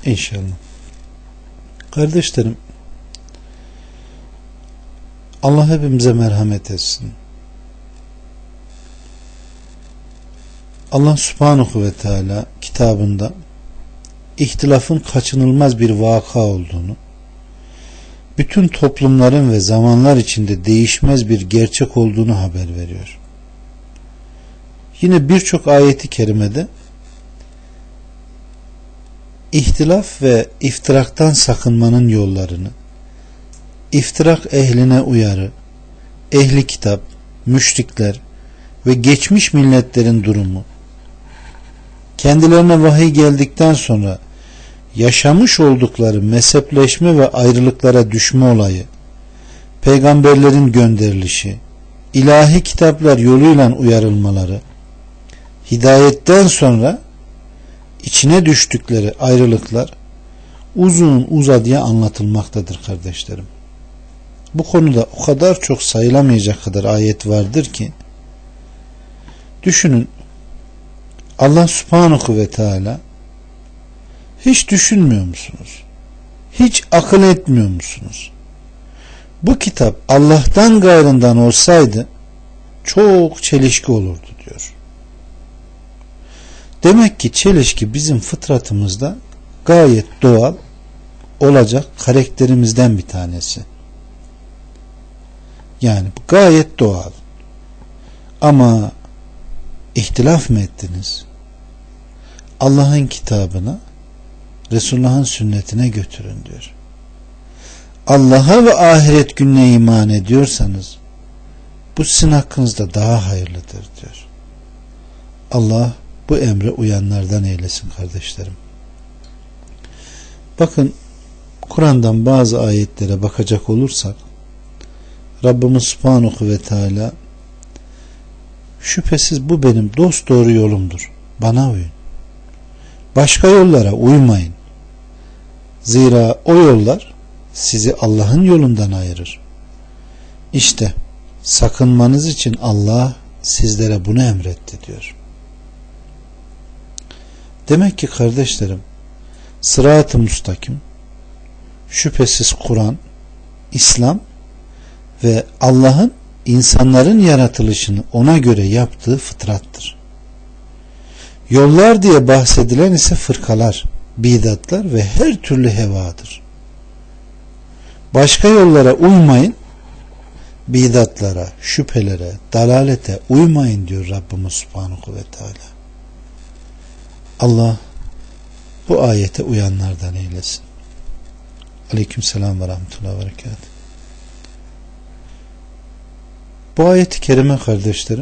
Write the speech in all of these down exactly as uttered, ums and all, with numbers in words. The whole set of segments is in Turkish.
İnşallah. Kardeşlerim, Allah hepimize merhamet etsin. Allah Subhanahu ve Teala kitabında ihtilafın kaçınılmaz bir vaka olduğunu, bütün toplumların ve zamanlar içinde değişmez bir gerçek olduğunu haber veriyor. Yine birçok ayeti kerimede ihtilaf ve iftiraktan sakınmanın yollarını, iftirak ehline uyarı, ehli kitap, müşrikler ve geçmiş milletlerin durumu, kendilerine vahiy geldikten sonra yaşamış oldukları mezhepleşme ve ayrılıklara düşme olayı, peygamberlerin gönderilişi, ilahi kitaplar yoluyla uyarılmaları, hidayetten sonra içine düştükleri ayrılıklar uzun uzadıya anlatılmaktadır kardeşlerim. Bu konuda o kadar çok sayılamayacak kadar ayet vardır ki, düşünün, Allah Subhanahu ve Teala hiç düşünmüyor musunuz? Hiç akıl etmiyor musunuz? Bu kitap Allah'tan gayrından olsaydı çok çelişki olurdu diyor. Demek ki çelişki bizim fıtratımızda gayet doğal olacak karakterimizden bir tanesi. Yani bu gayet doğal. Ama ihtilaf mı ettiniz? Allah'ın kitabına, Resulullah'ın sünnetine götürün diyor. Allah'a ve ahiret gününe iman ediyorsanız bu sizin hakkınızda daha hayırlıdır diyor. Allah bu emre uyanlardan eylesin kardeşlerim. Bakın, Kur'an'dan bazı ayetlere bakacak olursak Rabbimiz Subhanahu ve Teala şüphesiz bu benim dosdoğru yolumdur. Bana uyun. Başka yollara uymayın. Zira o yollar sizi Allah'ın yolundan ayırır. İşte sakınmanız için Allah sizlere bunu emretti diyor. Demek ki kardeşlerim, sırat-ı müstakim şüphesiz Kur'an, İslam ve Allah'ın insanların yaratılışını ona göre yaptığı fıtrattır. Yollar diye bahsedilen ise fırkalar, bidatlar ve her türlü hevadır. Başka yollara uymayın, bidatlara, şüphelere, dalalete uymayın diyor Rabbimiz Subhanahu ve Teala. Allah bu ayete uyanlardan eylesin. Aleykümselam ve rahmetullahi ve berekatuhu. Bu ayet-i kerime kardeşlerim,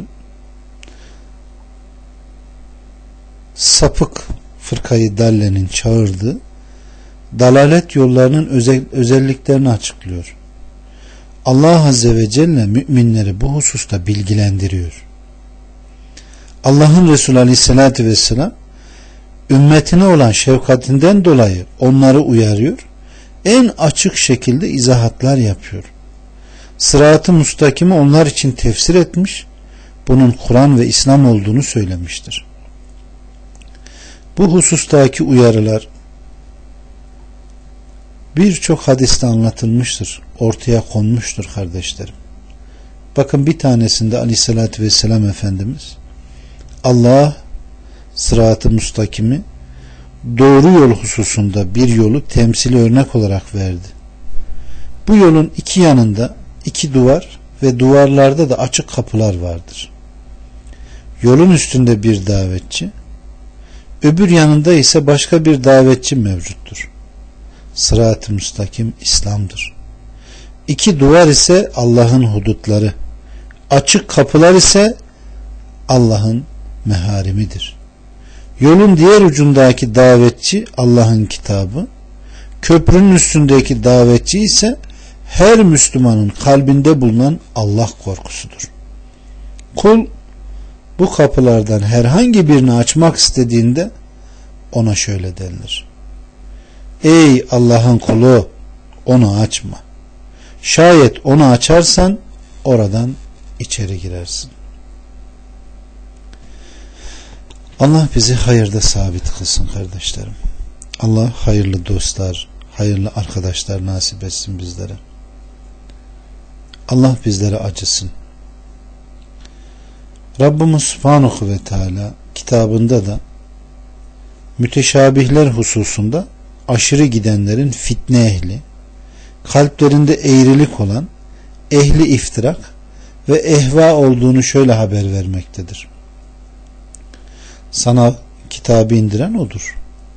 sapık fırkayı dallenin çağırdığı dalalet yollarının özel, özelliklerini açıklıyor. Allah Azze ve Celle müminleri bu hususta bilgilendiriyor. Allah'ın Resulü Aleyhisselatü Vesselam ümmetine olan şefkatinden dolayı onları uyarıyor, en açık şekilde izahatlar yapıyor. Sırat-ı müstakimi onlar için tefsir etmiş, bunun Kur'an ve İslam olduğunu söylemiştir. Bu husustaki uyarılar birçok hadiste anlatılmıştır, ortaya konmuştur kardeşlerim. Bakın, bir tanesinde Aleyhisselatü Vesselam Efendimiz Allah sırat-ı müstakimi doğru yol hususunda bir yolu temsili örnek olarak verdi. Bu yolun iki yanında iki duvar ve duvarlarda da açık kapılar vardır. Yolun üstünde bir davetçi, öbür yanında ise başka bir davetçi mevcuttur. Sırat-ı müstakim İslam'dır. İki duvar ise Allah'ın hudutları, açık kapılar ise Allah'ın meharimidir. Yolun diğer ucundaki davetçi Allah'ın kitabı, köprünün üstündeki davetçi ise her Müslümanın kalbinde bulunan Allah korkusudur. Kul bu kapılardan herhangi birini açmak istediğinde ona şöyle denilir: ey Allah'ın kulu, onu açma. Şayet onu açarsan oradan içeri girersin. Allah bizi hayırda sabit kılsın kardeşlerim. Allah hayırlı dostlar, hayırlı arkadaşlar nasip etsin bizlere. Allah bizlere acısın. Rabbimiz Subhanahu ve Teala kitabında da müteşabihler hususunda aşırı gidenlerin fitne ehli, kalplerinde eğrilik olan ehli iftirak ve ehva olduğunu şöyle haber vermektedir. Sana kitabı indiren odur.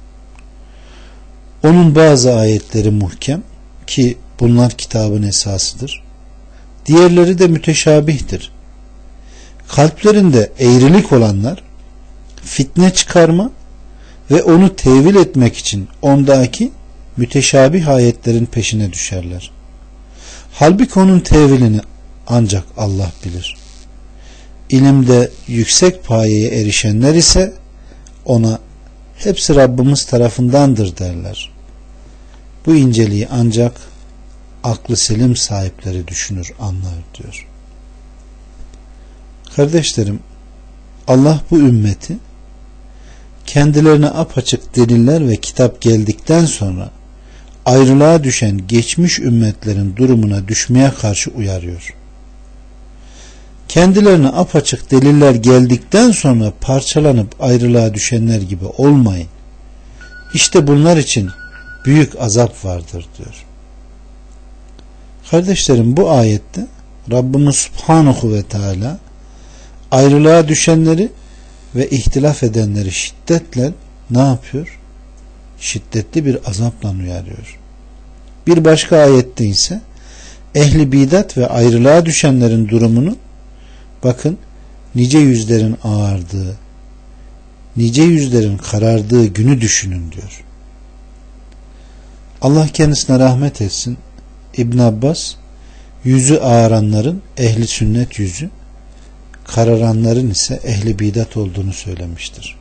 Onun bazı ayetleri muhkem ki bunlar kitabın esasıdır. Diğerleri de müteşabihtir. Kalplerinde eğrilik olanlar fitne çıkarma ve onu tevil etmek için ondaki müteşabih ayetlerin peşine düşerler. Halbuki onun tevilini ancak Allah bilir. İlimde yüksek payeye erişenler ise ona hepsi Rabbimiz tarafındandır derler. Bu inceliği ancak aklı selim sahipleri düşünür, anlar diyor. Kardeşlerim, Allah bu ümmeti kendilerine apaçık deliller ve kitap geldikten sonra ayrılığa düşen geçmiş ümmetlerin durumuna düşmeye karşı uyarıyor. Kendilerine apaçık deliller geldikten sonra parçalanıp ayrılığa düşenler gibi olmayın. İşte bunlar için büyük azap vardır diyor. Kardeşlerim, bu ayette Rabbimiz Subhanahu ve Teala ayrılığa düşenleri ve ihtilaf edenleri şiddetle ne yapıyor? Şiddetli bir azapla uyarıyor. Bir başka ayette ise ehli bidat ve ayrılığa düşenlerin durumunu bakın, nice yüzlerin ağardığı, nice yüzlerin karardığı günü düşünün diyor. Allah kendisine rahmet etsin. İbn Abbas, yüzü ağaranların ehli sünnet yüzü, kararanların ise ehli bidat olduğunu söylemiştir.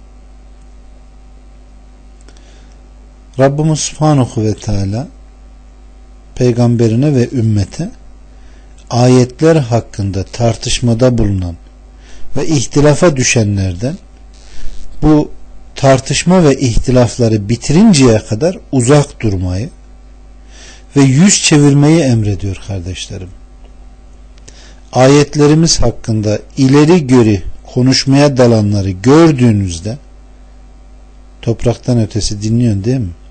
Rabbimiz Subhanahu ve Teala peygamberine ve ümmete ayetler hakkında tartışmada bulunan ve ihtilafa düşenlerden bu tartışma ve ihtilafları bitirinceye kadar uzak durmayı ve yüz çevirmeyi emrediyor kardeşlerim. Ayetlerimiz hakkında ileri geri konuşmaya dalanları gördüğünüzde, topraktan ötesi dinliyorsun değil mi?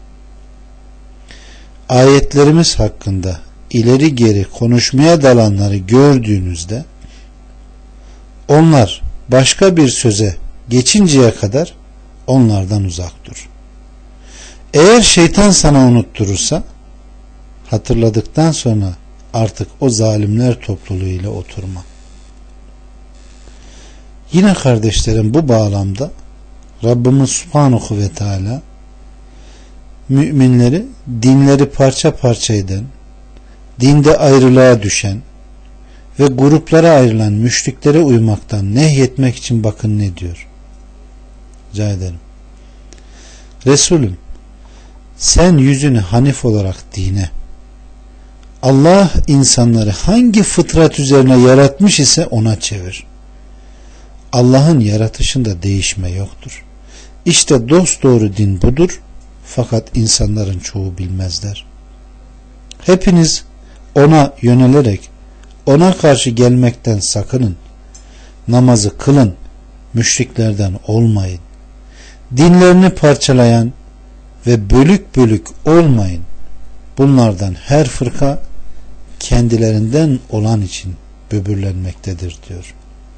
Ayetlerimiz hakkında ileri geri konuşmaya dalanları gördüğünüzde onlar başka bir söze geçinceye kadar onlardan uzak dur. Eğer şeytan sana unutturursa hatırladıktan sonra artık o zalimler topluluğu ile oturma. Yine kardeşlerim, bu bağlamda Rabbimiz Subhanahu ve Teala müminleri dinleri parça parça eden, dinde ayrılığa düşen ve gruplara ayrılan müşriklere uymaktan nehyetmek için bakın ne diyor. Rica ederim. Resulüm, sen yüzünü hanif olarak dine, Allah insanları hangi fıtrat üzerine yaratmış ise ona çevir. Allah'ın yaratışında değişme yoktur. İşte dosdoğru din budur, fakat insanların çoğu bilmezler. Hepiniz ona yönelerek ona karşı gelmekten sakının. Namazı kılın, müşriklerden olmayın. Dinlerini parçalayan ve bölük bölük olmayın. Bunlardan her fırka kendilerinden olan için böbürlenmektedir diyor.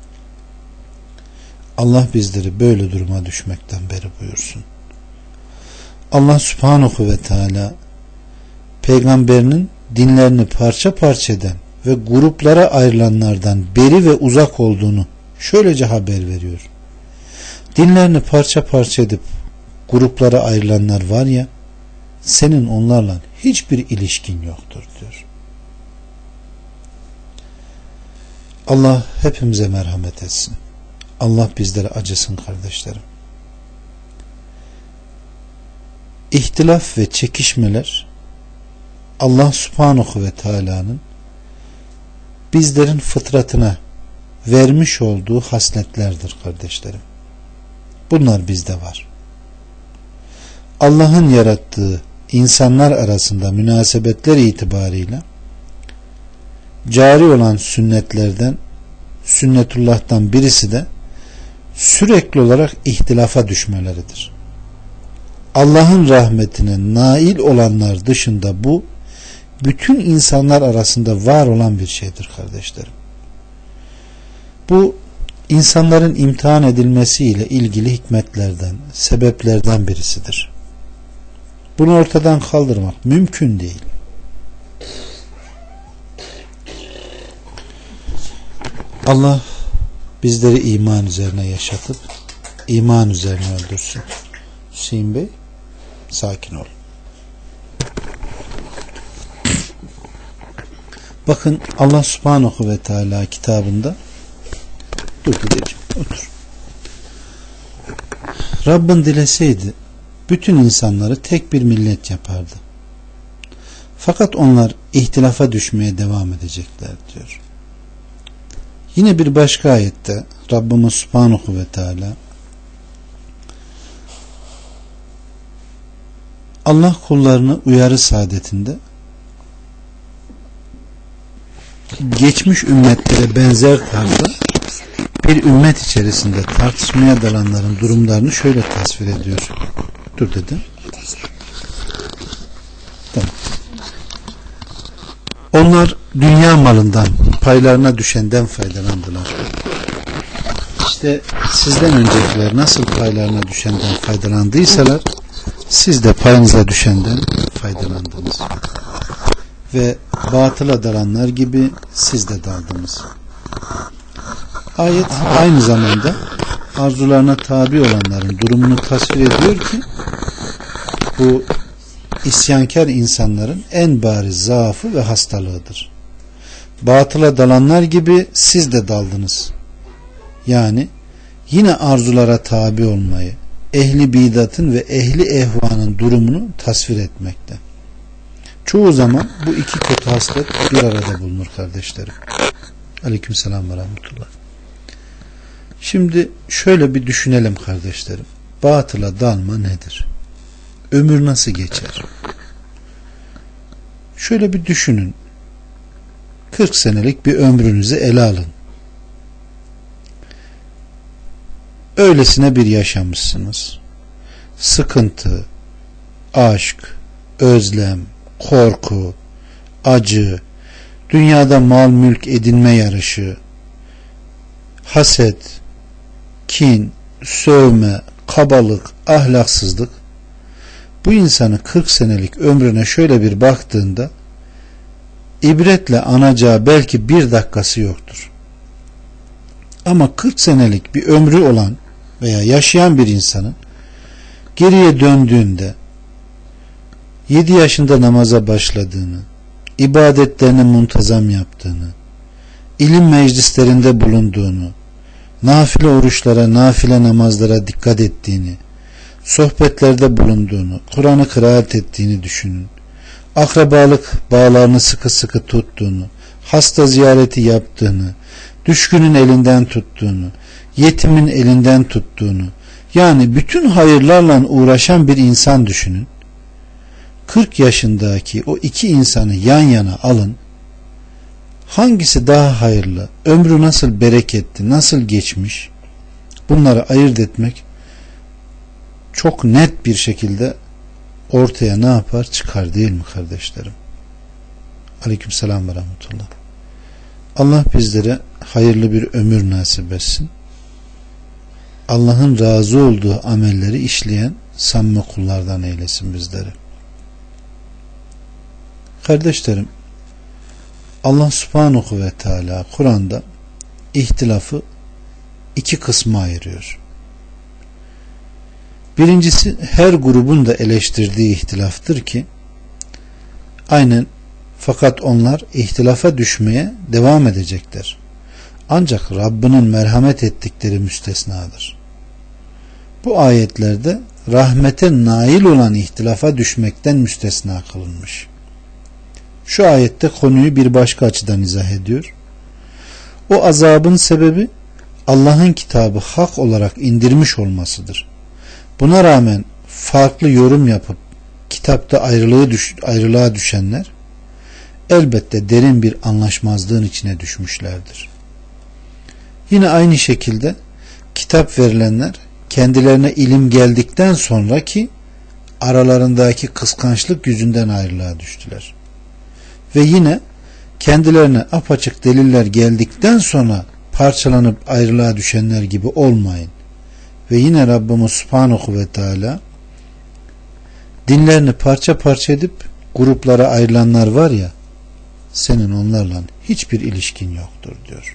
Allah bizleri böyle duruma düşmekten beri buyursun. Allah Subhanahu ve Teala peygamberinin dinlerini parça parça eden ve gruplara ayrılanlardan beri ve uzak olduğunu şöylece haber veriyor. Dinlerini parça parça edip gruplara ayrılanlar var ya, senin onlarla hiçbir ilişkin yoktur diyor. Allah hepimize merhamet etsin. Allah bizlere acısın kardeşlerim. İhtilaf ve çekişmeler Allah Subhanahu ve Teala'nın bizlerin fıtratına vermiş olduğu hasletlerdir kardeşlerim. Bunlar bizde var. Allah'ın yarattığı insanlar arasında münasebetler itibarıyla cari olan sünnetlerden, sünnetullah'tan birisi de sürekli olarak ihtilafa düşmeleridir. Allah'ın rahmetine nail olanlar dışında bu bütün insanlar arasında var olan bir şeydir kardeşlerim. Bu insanların imtihan edilmesiyle ilgili hikmetlerden, sebeplerden birisidir. Bunu ortadan kaldırmak mümkün değil. Allah bizleri iman üzerine yaşatıp iman üzerine öldürsün. Hüseyin Bey, sakin ol. Bakın Allah Subhanahu ve Teala kitabında, dur dedeciğim otur. Rabbin dileseydi bütün insanları tek bir millet yapardı. Fakat onlar ihtilafa düşmeye devam edecekler diyor. Yine bir başka ayette Rabbimiz Subhanahu ve Teala Allah kullarını uyarı saadetinde geçmiş ümmetlere benzer tarzda bir ümmet içerisinde tartışmaya dalanların durumlarını şöyle tasvir ediyor. Dur dedim. Tamam. Onlar dünya malından paylarına düşenden faydalandılar. İşte sizden öncekiler nasıl paylarına düşenden faydalandıysalar siz de payınıza düşenden faydalandınız. Ve batıla dalanlar gibi siz de daldınız. Ayet aynı zamanda arzularına tabi olanların durumunu tasvir ediyor ki bu isyankar insanların en bariz zaafı ve hastalığıdır. Batıla dalanlar gibi siz de daldınız. Yani yine arzulara tabi olmayı, ehli bidatın ve ehli ehvanın durumunu tasvir etmekte. Çoğu zaman bu iki kötü haslet bir arada bulunur kardeşlerim. Aleykümselam ve rahmetullah. Şimdi şöyle bir düşünelim kardeşlerim. Batıla dalma nedir? Ömür nasıl geçer? Şöyle bir düşünün. kırk senelik bir ömrünüzü ele alın. Öylesine bir yaşamışsınız. Sıkıntı, aşk, özlem, korku, acı, dünyada mal mülk edinme yarışı, haset, kin, sövme, kabalık, ahlaksızlık, bu insanı kırk senelik ömrüne şöyle bir baktığında ibretle anacağı belki bir dakikası yoktur. Ama kırk senelik bir ömrü olan veya yaşayan bir insanın geriye döndüğünde yedi yaşında namaza başladığını, ibadetlerini muntazam yaptığını, ilim meclislerinde bulunduğunu, nafile oruçlara, nafile namazlara dikkat ettiğini, sohbetlerde bulunduğunu, Kur'an'ı kıraat ettiğini düşünün. Akrabalık bağlarını sıkı sıkı tuttuğunu, hasta ziyareti yaptığını, düşkünün elinden tuttuğunu, yetimin elinden tuttuğunu, yani bütün hayırlarla uğraşan bir insan düşünün. kırk yaşındaki o iki insanı yan yana alın. Hangisi daha hayırlı, ömrü nasıl bereketli, nasıl geçmiş, bunları ayırt etmek çok net bir şekilde ortaya ne yapar? Çıkar değil mi kardeşlerim? Aleykümselam ve rahmetullah. Allah bizlere hayırlı bir ömür nasip etsin. Allah'ın razı olduğu amelleri işleyen samimi kullardan eylesin bizleri. Kardeşlerim, Allah Subhanahu ve Teala Kur'an'da ihtilafı iki kısma ayırıyor. Birincisi her grubun da eleştirdiği ihtilaftır ki aynen, fakat onlar ihtilafa düşmeye devam edecekler. Ancak Rabbinin merhamet ettikleri müstesnadır. Bu ayetlerde rahmete nail olan ihtilafa düşmekten müstesna kılınmış. Şu ayette konuyu bir başka açıdan izah ediyor. O azabın sebebi Allah'ın kitabı hak olarak indirmiş olmasıdır. Buna rağmen farklı yorum yapıp kitapta ayrılığı düş, ayrılığa düşenler elbette derin bir anlaşmazlığın içine düşmüşlerdir. Yine aynı şekilde kitap verilenler kendilerine ilim geldikten sonraki aralarındaki kıskançlık yüzünden ayrılığa düştüler. Ve yine kendilerine apaçık deliller geldikten sonra parçalanıp ayrılığa düşenler gibi olmayın. Ve yine Rabbimiz Subhanahu ve Teala dinlerini parça parça edip gruplara ayrılanlar var ya, senin onlarla hiçbir ilişkin yoktur diyor.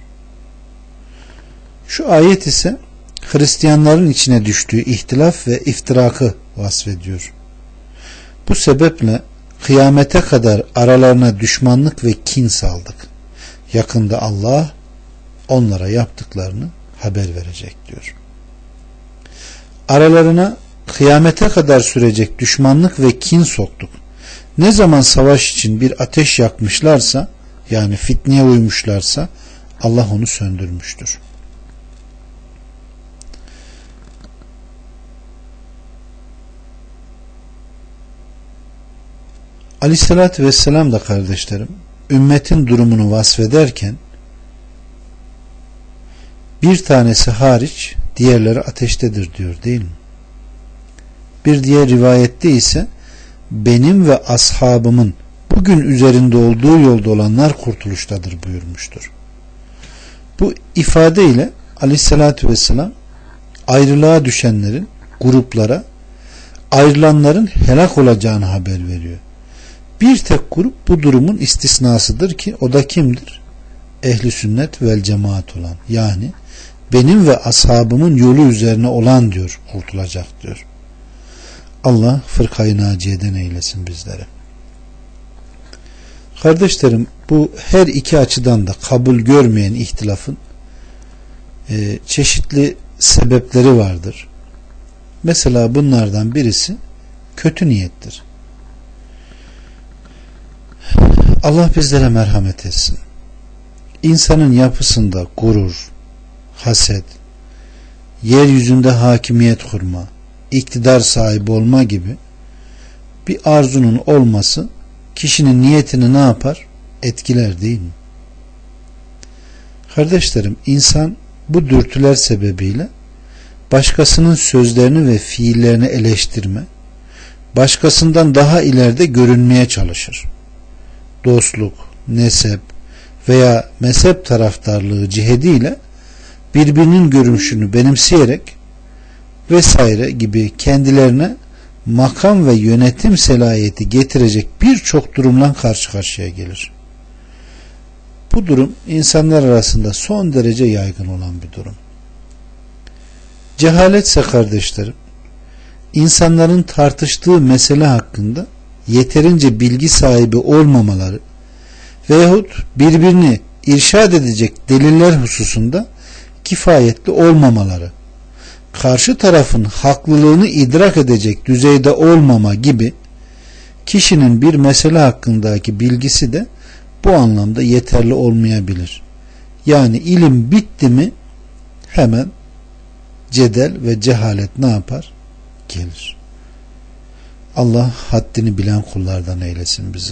Şu ayet ise Hristiyanların içine düştüğü ihtilaf ve iftirakı vasfediyor. Bu sebeple kıyamete kadar aralarına düşmanlık ve kin saldık. Yakında Allah onlara yaptıklarını haber verecek diyor. Aralarına kıyamete kadar sürecek düşmanlık ve kin soktuk. Ne zaman savaş için bir ateş yakmışlarsa, yani fitneye uymuşlarsa Allah onu söndürmüştür. Aleyhissalatü vesselam da kardeşlerim ümmetin durumunu vasfederken bir tanesi hariç diğerleri ateştedir diyor değil mi? Bir diğer rivayette ise benim ve ashabımın bugün üzerinde olduğu yolda olanlar kurtuluştadır buyurmuştur. Bu ifadeyle Aleyhissalatü vesselam ayrılığa düşenlerin gruplara, ayrılanların helak olacağını haber veriyor. Bir tek grup bu durumun istisnasıdır ki o da kimdir? Ehli sünnet vel cemaat olan, yani benim ve ashabımın yolu üzerine olan diyor, kurtulacak diyor. Allah fırkayı naciyeden eylesin bizlere. Kardeşlerim, bu her iki açıdan da kabul görmeyen ihtilafın e, çeşitli sebepleri vardır. Mesela bunlardan birisi kötü niyettir. Allah bizlere merhamet etsin. İnsanın yapısında gurur, haset, yeryüzünde hakimiyet kurma, iktidar sahibi olma gibi bir arzunun olması kişinin niyetini ne yapar? Etkiler değil mi? Kardeşlerim, insan bu dürtüler sebebiyle başkasının sözlerini ve fiillerini eleştirme, başkasından daha ileride görünmeye çalışır. Dostluk, nesep veya mezhep taraftarlığı cihetiyle birbirinin görüşünü benimseyerek vesaire gibi kendilerine makam ve yönetim selahiyeti getirecek birçok durumla karşı karşıya gelir. Bu durum insanlar arasında son derece yaygın olan bir durum. Cehaletse kardeşlerim, insanların tartıştığı mesele hakkında yeterince bilgi sahibi olmamaları veyahut birbirini irşad edecek deliller hususunda kifayetli olmamaları, karşı tarafın haklılığını idrak edecek düzeyde olmama gibi kişinin bir mesele hakkındaki bilgisi de bu anlamda yeterli olmayabilir. Yani ilim bitti mi hemen cedel ve cehalet ne yapar? Gelir. Allah haddini bilen kullardan eylesin bizi.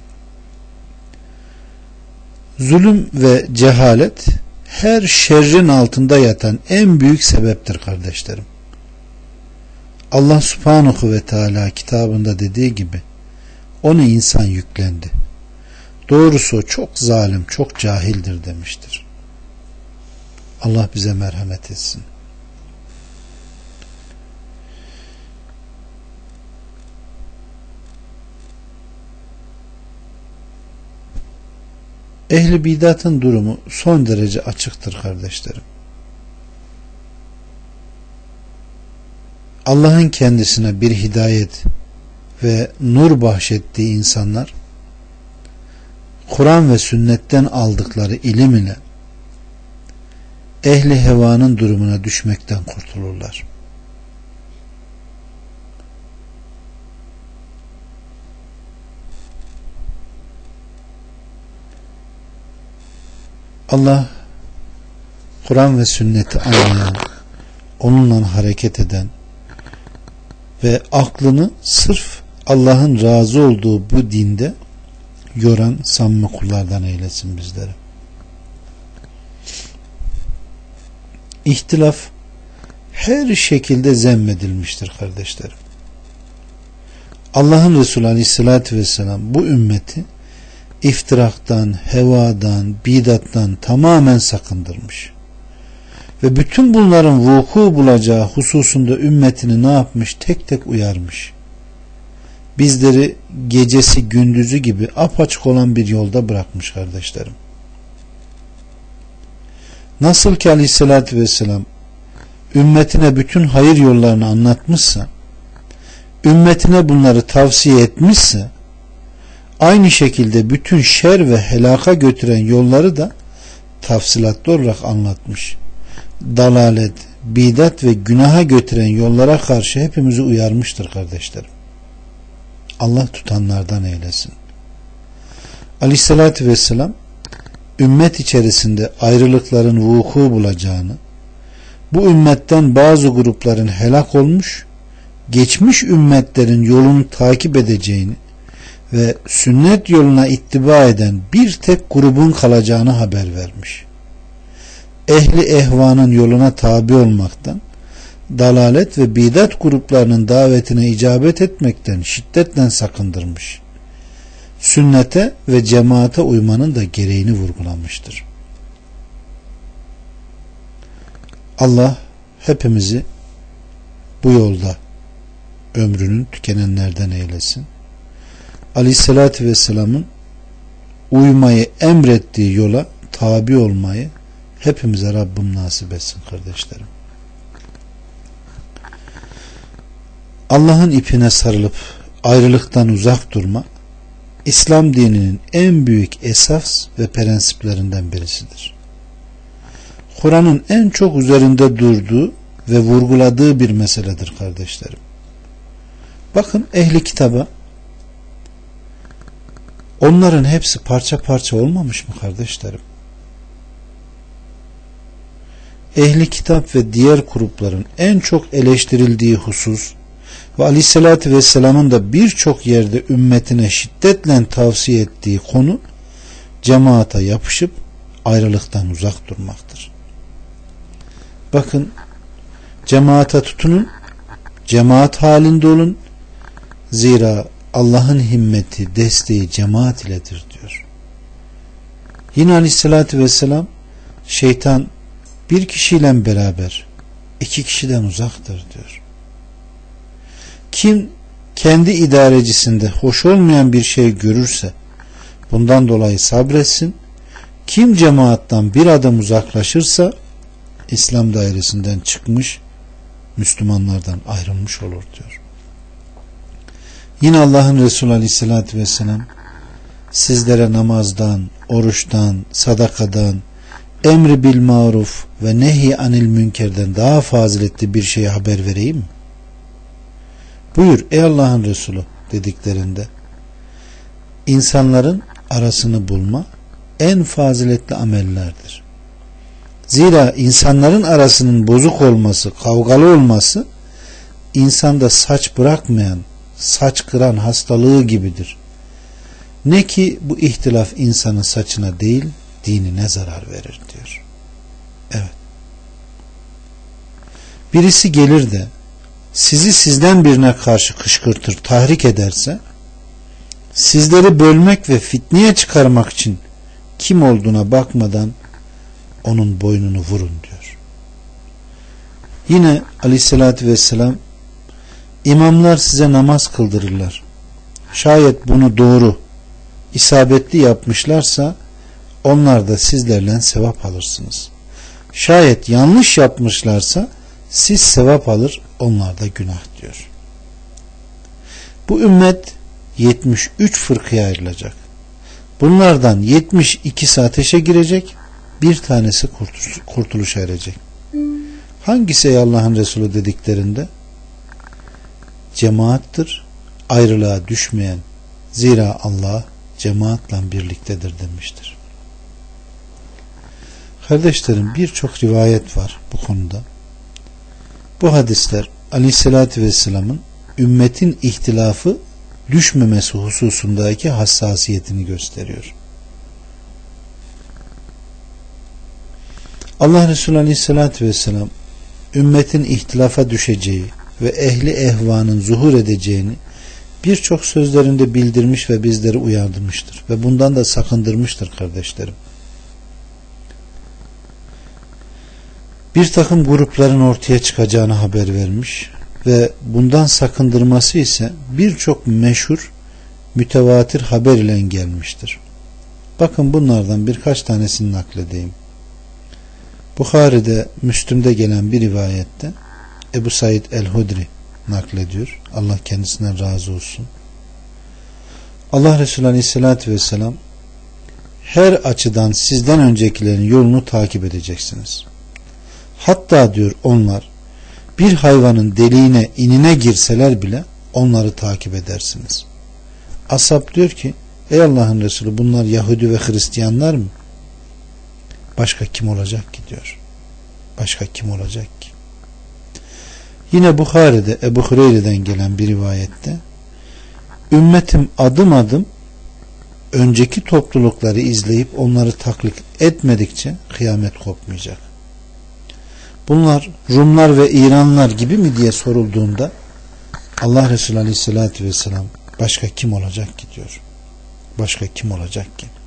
Zulüm ve cehalet her şerrin altında yatan en büyük sebeptir kardeşlerim. Allah Subhanahu ve Teala kitabında dediği gibi onu insan yüklendi. Doğrusu o çok zalim, çok cahildir demiştir. Allah bize merhamet etsin. Ehli bidatın durumu son derece açıktır kardeşlerim. Allah'ın kendisine bir hidayet ve nur bahşettiği insanlar Kur'an ve sünnetten aldıkları ilim ile ehli hevanın durumuna düşmekten kurtulurlar. Allah Kur'an ve sünneti anlayan, onunla hareket eden ve aklını sırf Allah'ın razı olduğu bu dinde yoran samimi kullardan eylesin bizleri. İhtilaf her şekilde zemmedilmiştir kardeşlerim. Allah'ın Resulü Aleyhisselatü Vesselam bu ümmeti iftiraktan, hevadan, bidattan tamamen sakındırmış. Ve bütün bunların vuku bulacağı hususunda ümmetini ne yapmış? Tek tek uyarmış. Bizleri gecesi gündüzü gibi apaçık olan bir yolda bırakmış kardeşlerim. Nasıl ki Aleyhisselatü Vesselam ümmetine bütün hayır yollarını anlatmışsa, ümmetine bunları tavsiye etmişse, aynı şekilde bütün şer ve helaka götüren yolları da tafsilatlı olarak anlatmış. Dalalet, bidat ve günaha götüren yollara karşı hepimizi uyarmıştır kardeşlerim. Allah tutanlardan eylesin. Aleyhissalatü vesselam ümmet içerisinde ayrılıkların vuku bulacağını, bu ümmetten bazı grupların helak olmuş, geçmiş ümmetlerin yolunu takip edeceğini ve sünnet yoluna ittiba eden bir tek grubun kalacağını haber vermiş. Ehli ehvanın yoluna tabi olmaktan, dalalet ve bidat gruplarının davetine icabet etmekten şiddetle sakındırmış. Sünnete ve cemaate uymanın da gereğini vurgulamıştır. Allah hepimizi bu yolda ömrünün tükenenlerden eylesin. Aleyhissalatü vesselamın uymayı emrettiği yola tabi olmayı hepimize Rabbim nasip etsin kardeşlerim. Allah'ın ipine sarılıp ayrılıktan uzak durma, İslam dininin en büyük esas ve prensiplerinden birisidir. Kur'an'ın en çok üzerinde durduğu ve vurguladığı bir meseledir kardeşlerim. Bakın ehli kitaba, onların hepsi parça parça olmamış mı kardeşlerim? Ehli kitap ve diğer grupların en çok eleştirildiği husus ve Aleyhisselatü Vesselam'ın da birçok yerde ümmetine şiddetle tavsiye ettiği konu cemaate yapışıp ayrılıktan uzak durmaktır. Bakın, cemaate tutunun, cemaat halinde olun, zira Allah'ın himmeti, desteği cemaat iledir diyor. Yine Aleyhisselatü Vesselam, şeytan bir kişiyle beraber iki kişiden uzaktır diyor. Kim kendi idarecisinde hoş olmayan bir şey görürse bundan dolayı sabretsin. Kim cemaattan bir adım uzaklaşırsa İslam dairesinden çıkmış, Müslümanlardan ayrılmış olur diyor. Yine Allah'ın Resulü Aleyhisselatü Vesselam sizlere namazdan, oruçtan, sadakadan, emri bil maruf ve nehi anil münkerden daha faziletli bir şeye haber vereyim mi? Buyur ey Allah'ın Resulü dediklerinde, insanların arasını bulma en faziletli amellerdir. Zira insanların arasının bozuk olması, kavgalı olması insanda saç bırakmayan, saç kıran hastalığı gibidir. Ne ki bu ihtilaf insanın saçına değil, dinine zarar verir diyor. Evet. Birisi gelir de sizi sizden birine karşı kışkırtır, tahrik ederse, sizleri bölmek ve fitneye çıkarmak için kim olduğuna bakmadan onun boynunu vurun diyor. Yine Aleyhisselatü Vesselam, imamlar size namaz kıldırırlar. Şayet bunu doğru, isabetli yapmışlarsa onlar da sizlerle sevap alırsınız. Şayet yanlış yapmışlarsa siz sevap alır, onlar da günah diyor. Bu ümmet yetmiş üç fırkaya ayrılacak. Bunlardan yetmiş ikisi ateşe girecek, bir tanesi kurtuluşa erecek. Hangisi ey Allah'ın Resulü dediklerinde, cemaattir, ayrılığa düşmeyen, zira Allah cemaatle birliktedir demiştir. Kardeşlerim, birçok rivayet var bu konuda. Bu hadisler Aleyhisselatü Vesselam'ın ümmetin ihtilafı düşmemesi hususundaki hassasiyetini gösteriyor. Allah Resulü Aleyhisselatü Vesselam ümmetin ihtilafa düşeceği ve ehli ehvanın zuhur edeceğini birçok sözlerinde bildirmiş ve bizleri uyardırmıştır ve bundan da sakındırmıştır kardeşlerim. Bir takım grupların ortaya çıkacağını haber vermiş ve bundan sakındırması ise birçok meşhur mütevatir haber ile gelmiştir. Bakın bunlardan birkaç tanesini nakledeyim. Bukhari'de, Müslüm'de gelen bir rivayette Ebu Said el-Hudri naklediyor. Allah kendisinden razı olsun. Allah Resulü Aleyhisselatü Vesselam, her açıdan sizden öncekilerin yolunu takip edeceksiniz. Hatta diyor onlar bir hayvanın deliğine inine girseler bile onları takip edersiniz. Ashab diyor ki, ey Allah'ın Resulü, bunlar Yahudi ve Hristiyanlar mı? Başka kim olacak ki diyor. Başka kim olacak ki? Yine Bukhari'de Ebu Hureyre'den gelen bir rivayette ümmetim adım adım önceki toplulukları izleyip onları taklit etmedikçe kıyamet kopmayacak. Bunlar Rumlar ve İranlılar gibi mi diye sorulduğunda Allah Resulü Aleyhisselatü Vesselam başka kim olacak ki diyor. Başka kim olacak ki?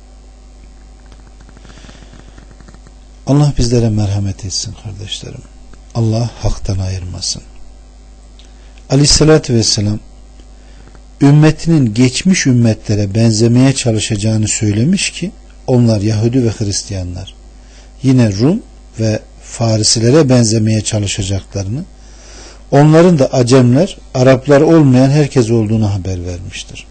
Allah bizlere merhamet etsin kardeşlerim. Allah haktan ayırmasın. Aleyhissalatü vesselam ümmetinin geçmiş ümmetlere benzemeye çalışacağını söylemiş ki onlar Yahudi ve Hristiyanlar. Yine Rum ve Farisilere benzemeye çalışacaklarını, onların da Acemler, Araplar olmayan herkes olduğunu haber vermiştir.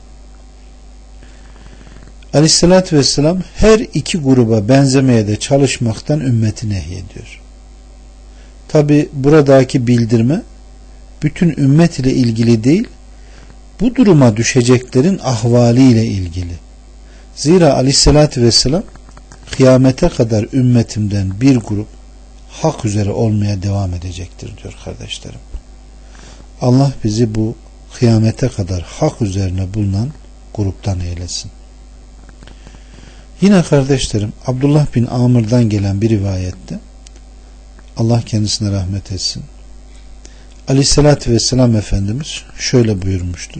Aleyhissalatü vesselam her iki gruba benzemeye de çalışmaktan ümmeti nehyediyor. Tabi buradaki bildirme bütün ümmet ile ilgili değil, bu duruma düşeceklerin ahvali ile ilgili. Zira Aleyhissalatü vesselam kıyamete kadar ümmetimden bir grup hak üzere olmaya devam edecektir diyor kardeşlerim. Allah bizi bu kıyamete kadar hak üzerine bulunan gruptan eylesin. Yine kardeşlerim Abdullah bin Amr'dan gelen bir rivayette, Allah kendisine rahmet etsin, Aleyhissalatü vesselam Efendimiz şöyle buyurmuştur: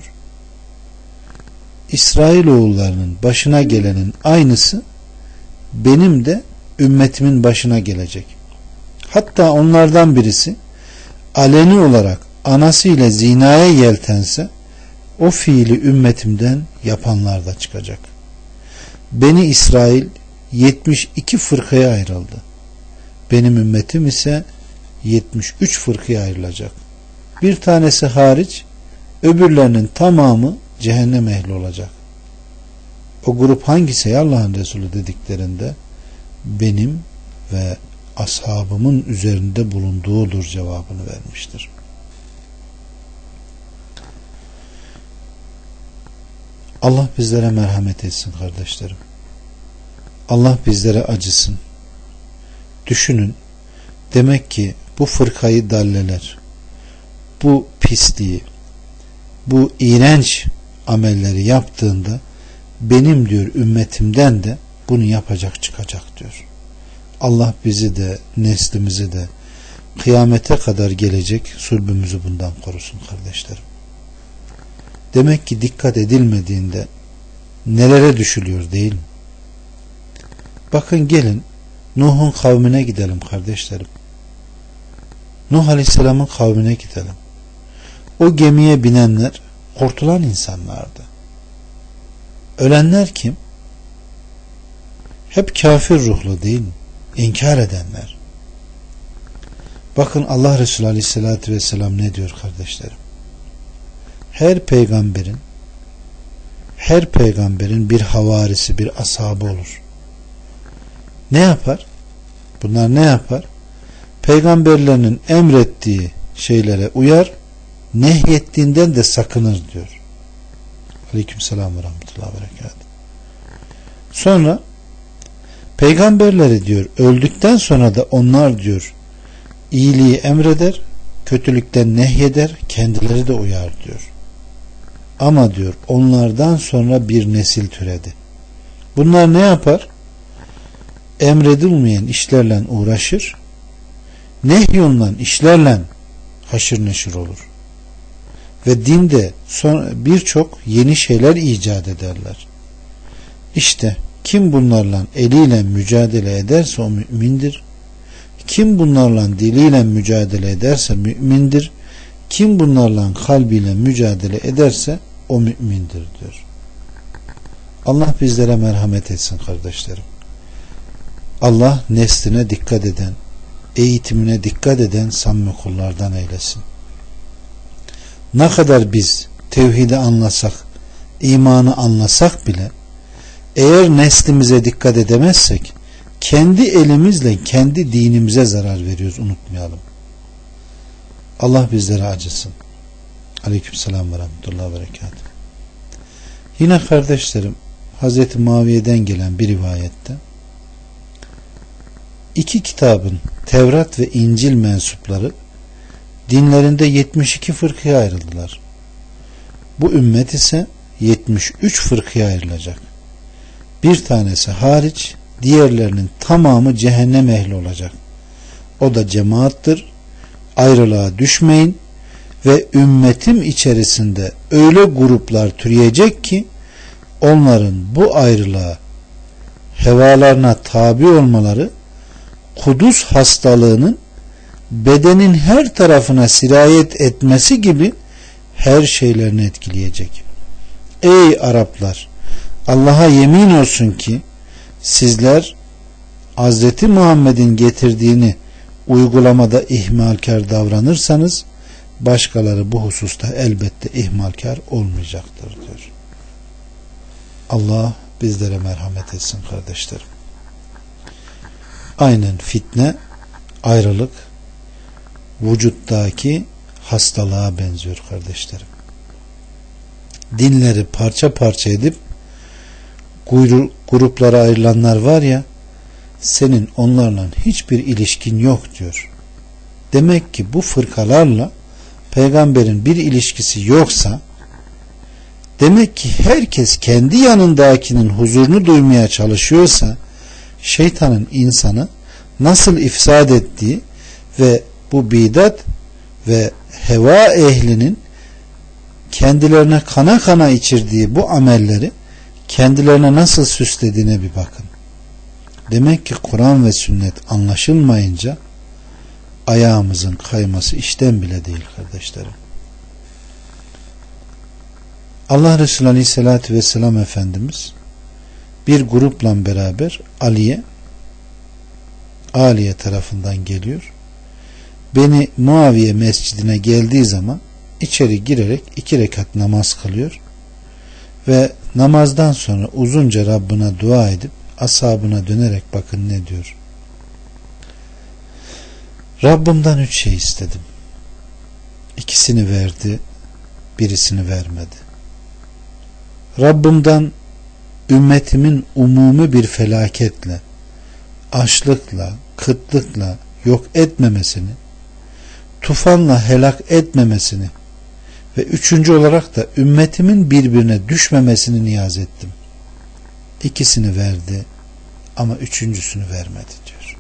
İsrailoğullarının başına gelenin aynısı benim de ümmetimin başına gelecek. Hatta onlardan birisi aleni olarak anası ile zinaya yeltense o fiili ümmetimden yapanlar da çıkacak. Beni İsrail yetmiş iki fırkaya ayrıldı. Benim ümmetim ise yetmiş üç fırkaya ayrılacak. Bir tanesi hariç öbürlerinin tamamı cehennem ehli olacak. O grup hangisi ya Allah'ın Resulü dediklerinde benim ve ashabımın üzerinde bulunduğudur cevabını vermiştir. Allah bizlere merhamet etsin kardeşlerim. Allah bizlere acısın. Düşünün, demek ki bu fırkayı dalleler, bu pisliği, bu iğrenç amelleri yaptığında benim diyor ümmetimden de bunu yapacak çıkacak diyor. Allah bizi de neslimizi de kıyamete kadar gelecek sulbümüzü bundan korusun kardeşlerim. Demek ki dikkat edilmediğinde nelere düşülüyor değil mi? Bakın gelin Nuh'un kavmine gidelim kardeşlerim. Nuh Aleyhisselam'ın kavmine gidelim. O gemiye binenler kurtulan insanlardı. Ölenler kim? Hep kafir ruhlu değil mi? İnkar edenler. Bakın Allah Resulü Aleyhisselatü Vesselam ne diyor kardeşlerim? Her peygamberin her peygamberin bir havarisi, bir ashabı olur. Ne yapar? Bunlar ne yapar? Peygamberlerinin emrettiği şeylere uyar, nehyettiğinden de sakınır diyor. Aleykümselam ve rahmetullahi ve berekatuhu. Sonra peygamberleri diyor öldükten sonra da onlar diyor iyiliği emreder, kötülükten nehyeder, kendileri de uyar diyor. Ama diyor onlardan sonra bir nesil türedi. Bunlar ne yapar? Emredilmeyen işlerle uğraşır, nehyolunan işlerle haşır neşir olur. Ve dinde birçok yeni şeyler icat ederler. İşte kim bunlarla eliyle mücadele ederse o mümindir. Kim bunlarla diliyle mücadele ederse mümindir. Kim bunlarla kalbiyle mücadele ederse o mümindir diyor. Allah bizlere merhamet etsin kardeşlerim. Allah nesline dikkat eden, eğitimine dikkat eden samimi kullardan eylesin. Ne kadar biz tevhidi anlasak, imanı anlasak bile eğer neslimize dikkat edemezsek kendi elimizle kendi dinimize zarar veriyoruz, unutmayalım. Allah bizlere acısın. Aleykümselam ve rahmetullahi ve berekatuhu. Yine kardeşlerim Hazreti Muaviye'den gelen bir rivayette iki kitabın Tevrat ve İncil mensupları dinlerinde yetmiş iki fırkaya ayrıldılar. Bu ümmet ise yetmiş üç fırkaya ayrılacak. Bir tanesi hariç, diğerlerinin tamamı cehennem ehli olacak. O da cemaattir. Ayrılığa düşmeyin ve ümmetim içerisinde öyle gruplar türeyecek ki onların bu ayrılığa, hevalarına tabi olmaları kuduz hastalığının bedenin her tarafına sirayet etmesi gibi her şeylerini etkileyecek. Ey Araplar! Allah'a yemin olsun ki sizler Hazreti Muhammed'in getirdiğini uygulamada ihmalkar davranırsanız başkaları bu hususta elbette ihmalkar olmayacaktır diyor. Allah bizlere merhamet etsin kardeşlerim. Aynen fitne, ayrılık vücuttaki hastalığa benziyor kardeşlerim. Dinleri parça parça edip gruplara ayrılanlar var ya, senin onlarla hiçbir ilişkin yok diyor. Demek ki bu fırkalarla peygamberin bir ilişkisi yoksa, demek ki herkes kendi yanındakinin huzurunu duymaya çalışıyorsa, şeytanın insanı nasıl ifsad ettiği ve bu bidat ve heva ehlinin kendilerine kana kana içirdiği bu amelleri kendilerine nasıl süslediğine bir bakın. Demek ki Kur'an ve sünnet anlaşılmayınca ayağımızın kayması işten bile değil kardeşlerim. Allah Resulü Aleyhisselatü Vesselam Efendimiz bir grupla beraber Ali'ye Aliye tarafından geliyor. Beni Muaviye mescidine geldiği zaman içeri girerek iki rekat namaz kılıyor ve namazdan sonra uzunca Rabbine dua edip ashabına dönerek bakın ne diyor. Rabbimden üç şey istedim. İkisini verdi, birisini vermedi. Rabbimden ümmetimin umumi bir felaketle, açlıkla, kıtlıkla yok etmemesini, tufanla helak etmemesini ve üçüncü olarak da ümmetimin birbirine düşmemesini niyaz ettim. İkisini verdi ama üçüncüsünü vermedi diyor.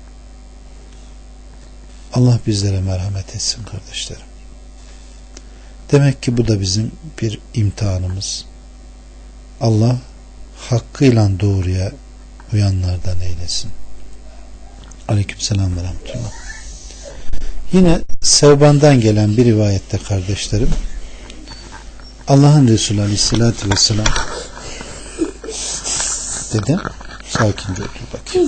Allah bizlere merhamet etsin kardeşlerim. Demek ki bu da bizim bir imtihanımız. Allah hakkıyla doğruya uyanlardan eylesin. Aleykümselam ve rahmetullah. Yine Sevban'dan gelen bir rivayette kardeşlerim, Allah'ın Resulü Aleyhisselatü Vesselam dedi, sakince otur bakayım.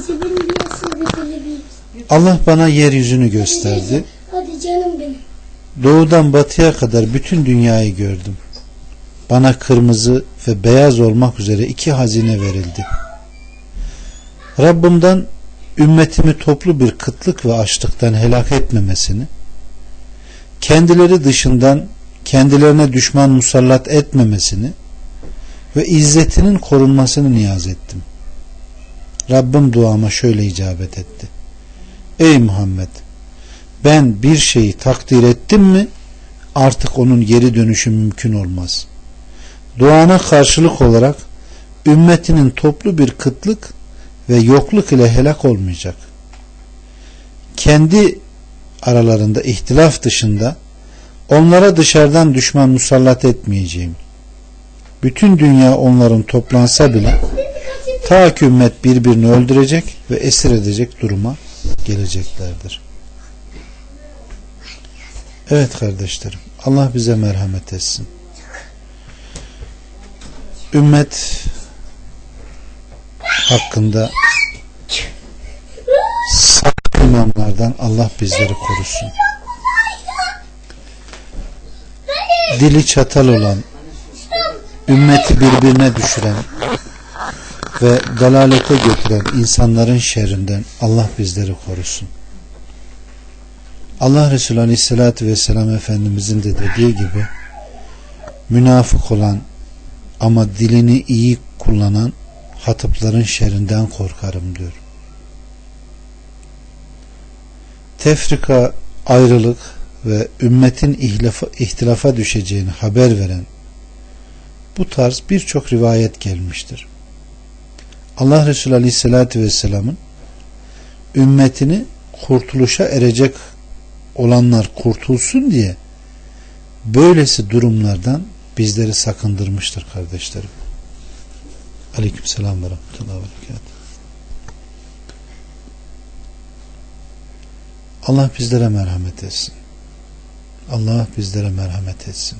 Allah bana yeryüzünü gösterdi. Hadi canım benim. Doğudan batıya kadar bütün dünyayı gördüm. Bana kırmızı ve beyaz olmak üzere iki hazine verildi. Rabbimden ümmetimi toplu bir kıtlık ve açlıktan helak etmemesini, kendileri dışından kendilerine düşman musallat etmemesini ve izzetinin korunmasını niyaz ettim. Rabbim duama şöyle icabet etti. Ey Muhammed! ben bir şeyi takdir ettim mi artık onun geri dönüşü mümkün olmaz. Duana karşılık olarak ümmetinin toplu bir kıtlık ve yokluk ile helak olmayacak. Kendi aralarında ihtilaf dışında onlara dışarıdan düşman musallat etmeyeceğim. Bütün dünya onların toplansa bile ta ki ümmet birbirini öldürecek ve esir edecek duruma geleceklerdir. Evet kardeşlerim, Allah bize merhamet etsin. Ümmet hakkında sahih imamlardan Allah bizleri korusun. Dili çatal olan, ümmeti birbirine düşüren ve dalalete götüren insanların şerrinden Allah bizleri korusun. Allah Resulü Aleyhisselatü Vesselam Efendimizin de dediği gibi münafık olan ama dilini iyi kullanan hatıpların şerrinden korkarım diyor. Tefrika, ayrılık ve ümmetin ihtilafa, ihtilafa düşeceğini haber veren bu tarz birçok rivayet gelmiştir. Allah Resulü Aleyhisselatü Vesselam'ın ümmetini kurtuluşa erecek olanlar kurtulsun diye böylesi durumlardan bizleri sakındırmıştır kardeşlerim. Aleykümselam ve rahmetullahi ve berekatuhu. Allah bizlere merhamet etsin. Allah bizlere merhamet etsin.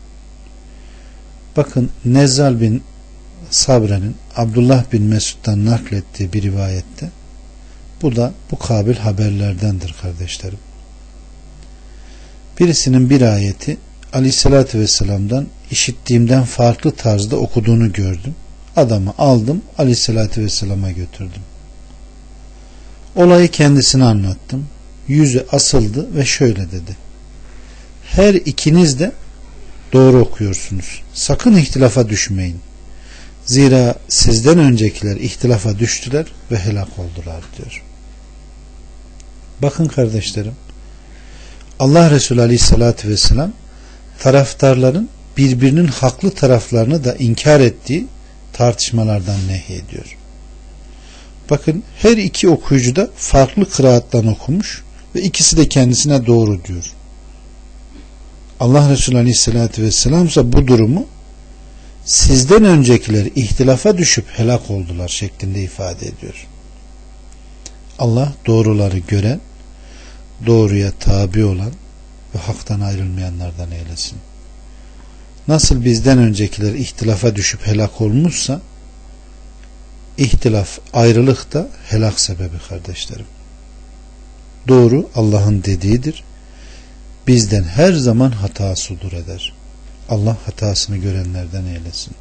Bakın Nezzal bin Sabre'nin Abdullah bin Mesud'dan naklettiği bir rivayette bu da bu kabil haberlerdendir kardeşlerim. Birisinin bir ayeti Aleyhisselatü Vesselam'dan işittiğimden farklı tarzda okuduğunu gördüm. Adamı aldım Aleyhisselatü Vesselam'a götürdüm. Olayı kendisine anlattım. Yüzü asıldı ve şöyle dedi: her ikiniz de doğru okuyorsunuz. Sakın ihtilafa düşmeyin. Zira sizden öncekiler ihtilafa düştüler ve helak oldular diyor. Bakın kardeşlerim, Allah Resulü Aleyhisselatü Vesselam taraftarların birbirinin haklı taraflarını da inkar ettiği tartışmalardan nehyediyor. Bakın her iki okuyucu da farklı kıraattan okumuş ve ikisi de kendisine doğru diyor. Allah Resulü Aleyhisselatü Vesselam ise bu durumu sizden öncekiler ihtilafa düşüp helak oldular şeklinde ifade ediyor. Allah doğruları gören, doğruya tabi olan ve haktan ayrılmayanlardan eylesin. Nasıl bizden öncekiler ihtilafa düşüp helak olmuşsa, ihtilaf, ayrılık da helak sebebi kardeşlerim. Doğru Allah'ın dediğidir. Bizden her zaman hata sudur eder. Allah hatasını görenlerden eylesin.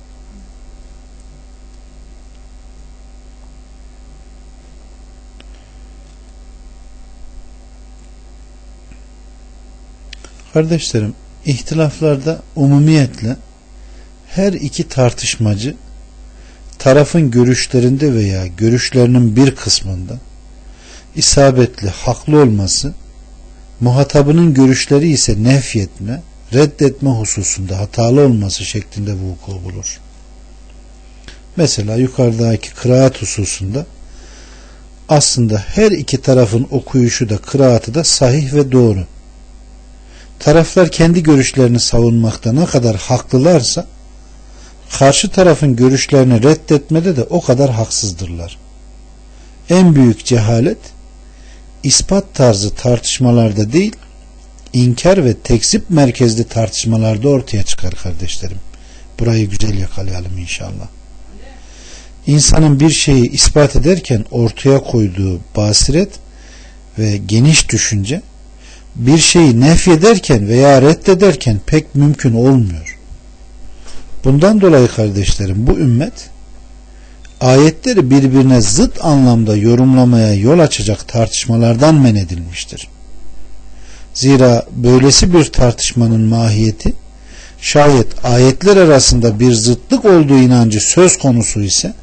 Kardeşlerim, ihtilaflarda umumiyetle her iki tartışmacı tarafın görüşlerinde veya görüşlerinin bir kısmında isabetli, haklı olması, muhatabının görüşleri ise nefyetme, reddetme hususunda hatalı olması şeklinde vuku bulur. Mesela yukarıdaki kıraat hususunda aslında her iki tarafın okuyuşu da kıraatı da sahih ve doğru. Taraflar kendi görüşlerini savunmakta ne kadar haklılarsa karşı tarafın görüşlerini reddetmede de o kadar haksızdırlar. En büyük cehalet ispat tarzı tartışmalarda değil, inkar ve tekzip merkezli tartışmalarda ortaya çıkar kardeşlerim. Burayı güzel yakalayalım inşallah. İnsanın bir şeyi ispat ederken ortaya koyduğu basiret ve geniş düşünce bir şeyi nefyederken veya reddederken pek mümkün olmuyor. Bundan dolayı kardeşlerim bu ümmet ayetleri birbirine zıt anlamda yorumlamaya yol açacak tartışmalardan men edilmiştir. Zira böylesi bir tartışmanın mahiyeti şayet ayetler arasında bir zıtlık olduğu inancı söz konusu ise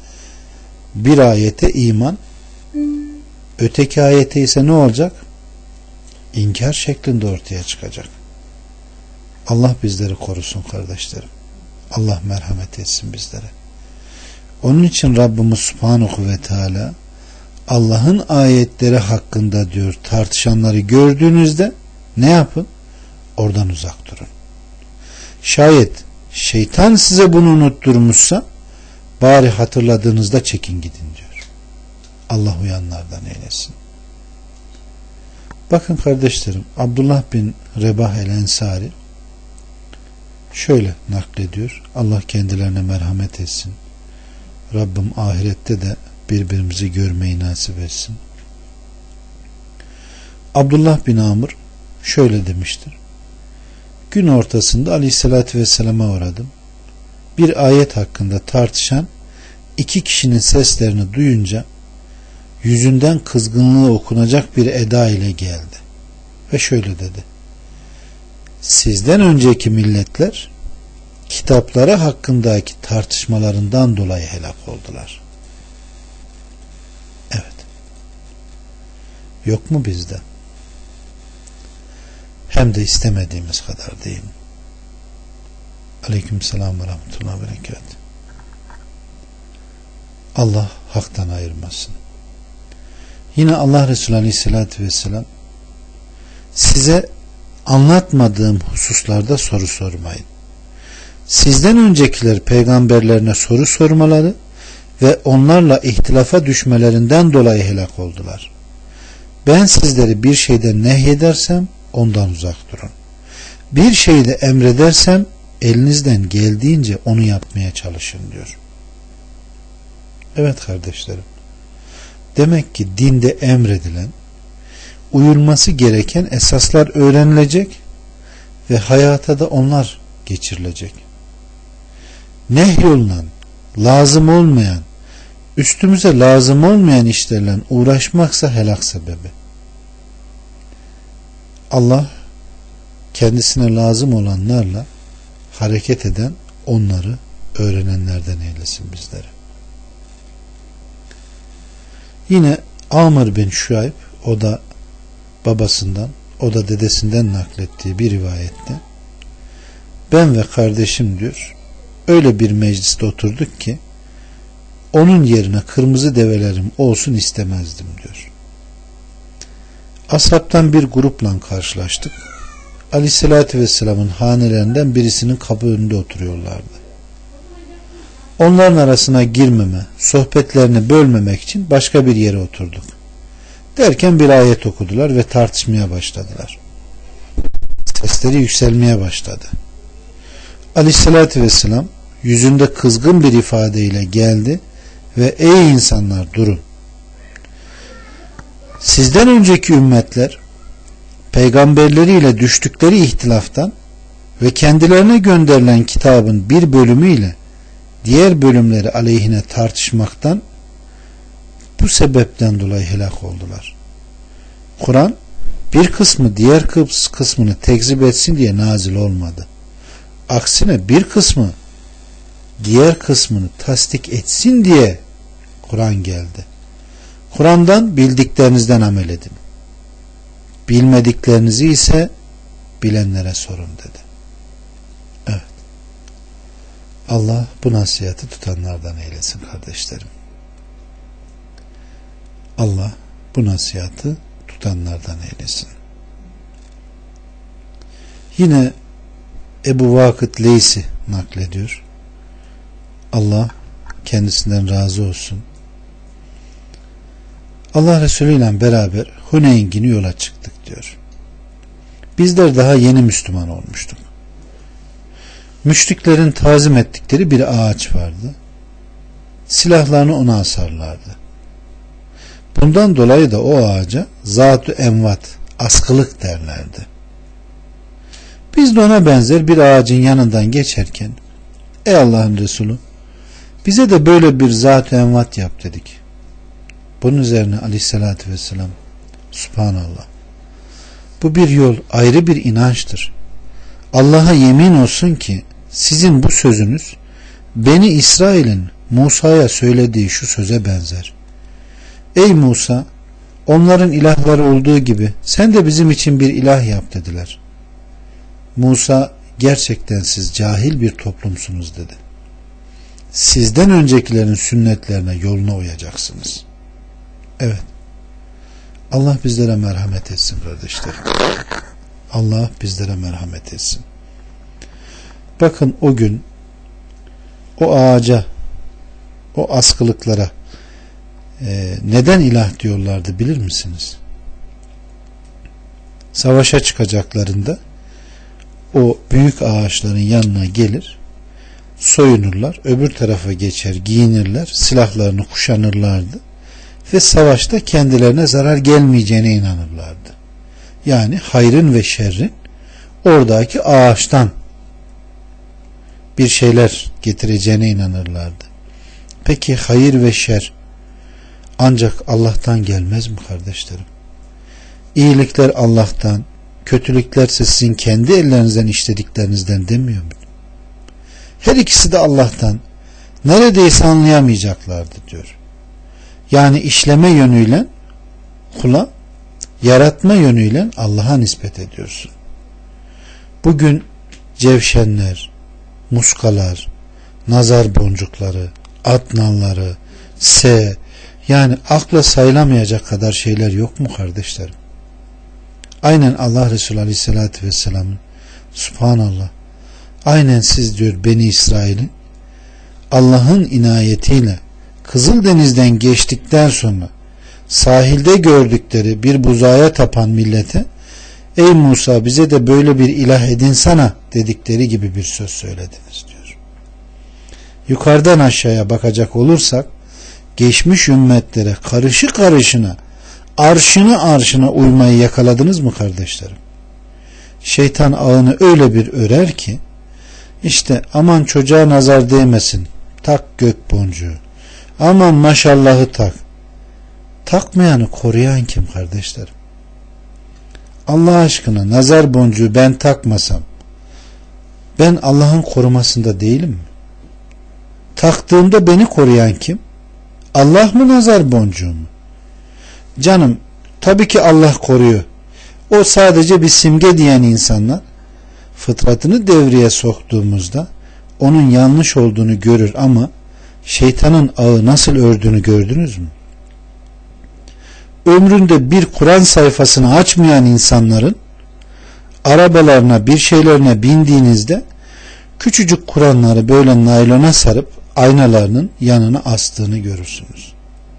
bir ayete iman, öteki ayete ise ne olacak? inkar şeklinde ortaya çıkacak. Allah bizleri korusun kardeşlerim. Allah merhamet etsin bizlere. Onun için Rabbimiz Subhanahu ve Teala Allah'ın ayetleri hakkında diyor, tartışanları gördüğünüzde ne yapın? Oradan uzak durun. Şayet şeytan size bunu unutturmuşsa bari hatırladığınızda çekin gidin diyor. Allah uyanlardan eylesin. Bakın kardeşlerim, Abdullah bin Rebah el-Ensari şöyle naklediyor. Allah kendilerine merhamet etsin. Rabbim ahirette de birbirimizi görmeyi nasip etsin. Abdullah bin Amr şöyle demiştir. Gün ortasında Aleyhisselatü Vesselam'a uğradım. Bir ayet hakkında tartışan iki kişinin seslerini duyunca yüzünden kızgınlığı okunacak bir eda ile geldi. Ve şöyle dedi. Sizden önceki milletler kitapları hakkındaki tartışmalarından dolayı helak oldular. Evet. Yok mu bizde? Hem de istemediğimiz kadar değil mi? Aleykümselam ve rahmetullahi ve berekatuhu. Allah haktan ayırmasın. Yine Allah Resulü Aleyhisselatü Vesselam size anlatmadığım hususlarda soru sormayın. Sizden öncekiler peygamberlerine soru sormaları ve onlarla ihtilafa düşmelerinden dolayı helak oldular. Ben sizleri bir şeyden nehyedersem ondan uzak durun. Bir şeyde emredersem elinizden geldiğince onu yapmaya çalışın diyor. Evet kardeşlerim. Demek ki dinde emredilen, uyulması gereken esaslar öğrenilecek ve hayata da onlar geçirilecek. Nehyolunan, lazım olmayan, üstümüze lazım olmayan işlerle uğraşmaksa helak sebebi. Allah kendisine lazım olanlarla hareket eden, onları öğrenenlerden eylesin bizleri. Yine Amr bin Şuayb, o da babasından, o da dedesinden naklettiği bir rivayette, ben ve kardeşim diyor, öyle bir mecliste oturduk ki onun yerine kırmızı develerim olsun istemezdim diyor. Ashabtan bir grupla karşılaştık. Aleyhissalatü Vesselam'ın hanelerinden birisinin kapı önünde oturuyorlardı. Onların arasına girmeme, sohbetlerini bölmemek için başka bir yere oturduk. Derken bir ayet okudular ve tartışmaya başladılar. Sesleri yükselmeye başladı. Aleyhissalatü Vesselam yüzünde kızgın bir ifadeyle geldi ve ey insanlar durun. Sizden önceki ümmetler peygamberleriyle düştükleri ihtilaftan ve kendilerine gönderilen kitabın bir bölümüyle diğer bölümleri aleyhine tartışmaktan, bu sebepten dolayı helak oldular. Kur'an bir kısmı diğer kısmını tekzip etsin diye nazil olmadı. Aksine bir kısmı diğer kısmını tasdik etsin diye Kur'an geldi. Kur'an'dan bildiklerinizden amel edin. Bilmediklerinizi ise bilenlere sorun dedi. Evet. Allah bu nasihatı tutanlardan eylesin kardeşlerim. Allah bu nasihatı tutanlardan eylesin. Yine Ebu Vakıt Leysi naklediyor. Allah kendisinden razı olsun. Allah Resulü ile beraber Huneyn günü yola çıktık diyor. Bizler daha yeni Müslüman olmuştuk. Müşriklerin tazim ettikleri bir ağaç vardı. Silahlarını ona asarlardı. Bundan dolayı da o ağaca Zat-ı Envat, askılık derlerdi. Biz de ona benzer bir ağacın yanından geçerken, ey Allah'ın Resulü, bize de böyle bir Zat-ı Envat yap dedik. Bunun üzerine Aleyhisselatü Vesselam, Subhanallah, bu bir yol, ayrı bir inançtır. Allah'a yemin olsun ki sizin bu sözünüz Beni İsrail'in Musa'ya söylediği şu söze benzer. Ey Musa, Onların ilahları olduğu gibi sen de bizim için bir ilah yap dediler. Musa, gerçekten siz cahil bir toplumsunuz dedi. Sizden öncekilerin sünnetlerine, yoluna uyacaksınız. Evet. Allah bizlere merhamet etsin kardeşlerim. Allah bizlere merhamet etsin. Bakın o gün o ağaca, o askılıklara e, neden ilah diyorlardı bilir misiniz? Savaşa çıkacaklarında o büyük ağaçların yanına gelir, soyunurlar, öbür tarafa geçer, giyinirler, silahlarını kuşanırlardı ve savaşta kendilerine zarar gelmeyeceğine inanırlardı. Yani hayrın ve şerrin oradaki ağaçtan bir şeyler getireceğine inanırlardı. Peki hayır ve şer ancak Allah'tan gelmez mi kardeşlerim? İyilikler Allah'tan, kötülüklerse sizin kendi ellerinizden işlediklerinizden demiyor mu? Her ikisi de Allah'tan. Neredeyse anlayamayacaklardı diyor. Yani işleme yönüyle kula, yaratma yönüyle Allah'a nispet ediyorsun. Bugün cevşenler, muskalar, nazar boncukları, atnanları, se, yani akla sayılamayacak kadar şeyler yok mu kardeşlerim? Aynen Allah Resulü Aleyhisselatü Vesselam'ın, Subhanallah, aynen siz diyor Beni İsrail'in Allah'ın inayetiyle Kızıldeniz'den geçtikten sonra sahilde gördükleri bir buzağa tapan millete, ey Musa bize de böyle bir ilah edinsana dedikleri gibi bir söz söylediniz diyor. Yukarıdan aşağıya bakacak olursak geçmiş ümmetlere karışı karışına, arşını arşına uymayı yakaladınız mı kardeşlerim? Şeytan ağını öyle bir örer ki, işte aman çocuğa nazar değmesin, tak gök boncuğu, aman maşallahı tak. Takmayanı koruyan kim kardeşlerim? Allah aşkına nazar boncuğu ben takmasam, ben Allah'ın korumasında değilim mi? Taktığımda beni koruyan kim? Allah mı, nazar boncuğu mu? Canım, tabii ki Allah koruyor. O sadece bir simge diyen insanlar fıtratını devreye soktuğumuzda onun yanlış olduğunu görür ama şeytanın ağı nasıl ördüğünü gördünüz mü? Ömründe bir Kur'an sayfasını açmayan insanların arabalarına, bir şeylerine bindiğinizde küçücük Kur'anları böyle naylona sarıp aynalarının yanına astığını görürsünüz.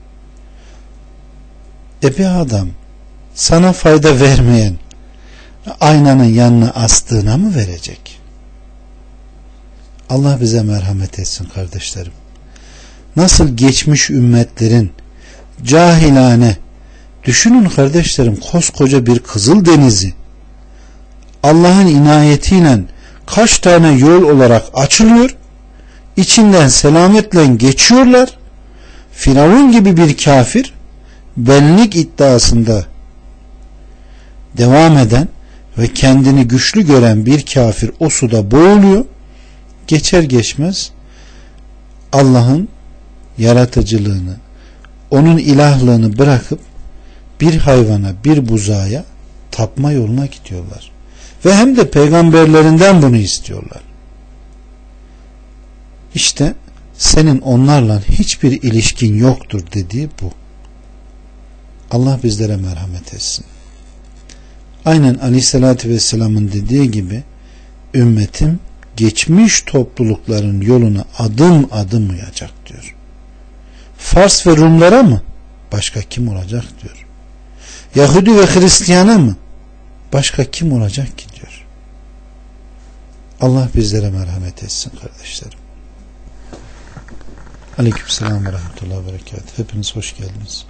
E bir adam sana fayda vermeyen aynanın yanına astığına mı verecek? Allah bize merhamet etsin kardeşlerim. Nasıl geçmiş ümmetlerin cahilane, düşünün kardeşlerim, koskoca bir Kızıldeniz'i Allah'ın inayetiyle kaç tane yol olarak açılıyor, içinden selametle geçiyorlar. Firavun gibi bir kafir, benlik iddiasında devam eden ve kendini güçlü gören bir kafir o suda boğuluyor. Geçer geçmez Allah'ın yaratıcılığını, onun ilahlığını bırakıp bir hayvana, bir buzağa tapma yoluna gidiyorlar. Ve hem de peygamberlerinden bunu istiyorlar. İşte senin onlarla hiçbir ilişkin yoktur dediği bu. Allah bizlere merhamet etsin. Aynen Aleyhisselatü Vesselam'ın dediği gibi ümmetim geçmiş toplulukların yoluna adım adım uyacak diyor. Fars ve Rumlara mı? Başka kim olacak diyor. Yahudi ve Hristiyana mı? Başka kim olacak ki diyor. Allah bizlere merhamet etsin kardeşlerim. Aleykümselam ve rahmetullahi ve berekatuhu. Hepiniz hoş geldiniz.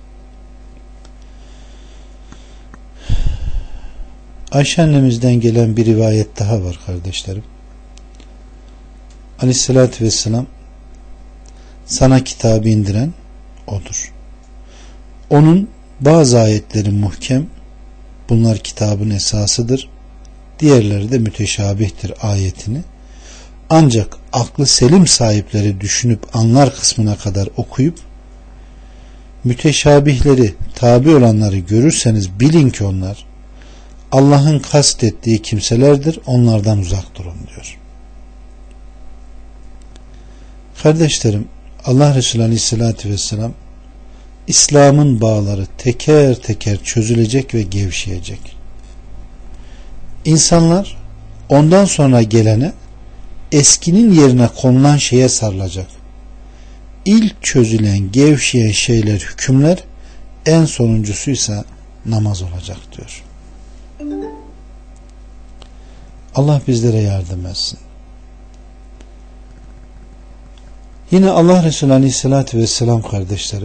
Ayşe annemizden gelen bir rivayet daha var kardeşlerim. Aleyhissalatü vesselam, sana kitabı indiren odur. Onun bazı ayetleri muhkem, bunlar kitabın esasıdır. Diğerleri de müteşabihtir ayetini. Ancak aklı selim sahipleri düşünüp anlar kısmına kadar okuyup müteşabihleri, tabi olanları görürseniz bilin ki onlar Allah'ın kastettiği kimselerdir, onlardan uzak durun diyor. Kardeşlerim, Allah Resulü Aleyhisselatü Vesselam İslam'ın bağları teker teker çözülecek ve gevşeyecek. İnsanlar ondan sonra gelene eskinin yerine konulan şeye sarılacak. İlk çözülen, gevşeyen şeyler, hükümler, en sonuncusuysa namaz olacak diyor. Allah bizlere yardım etsin. Yine Allah Resulü Aleyhisselatü Vesselam kardeşlerim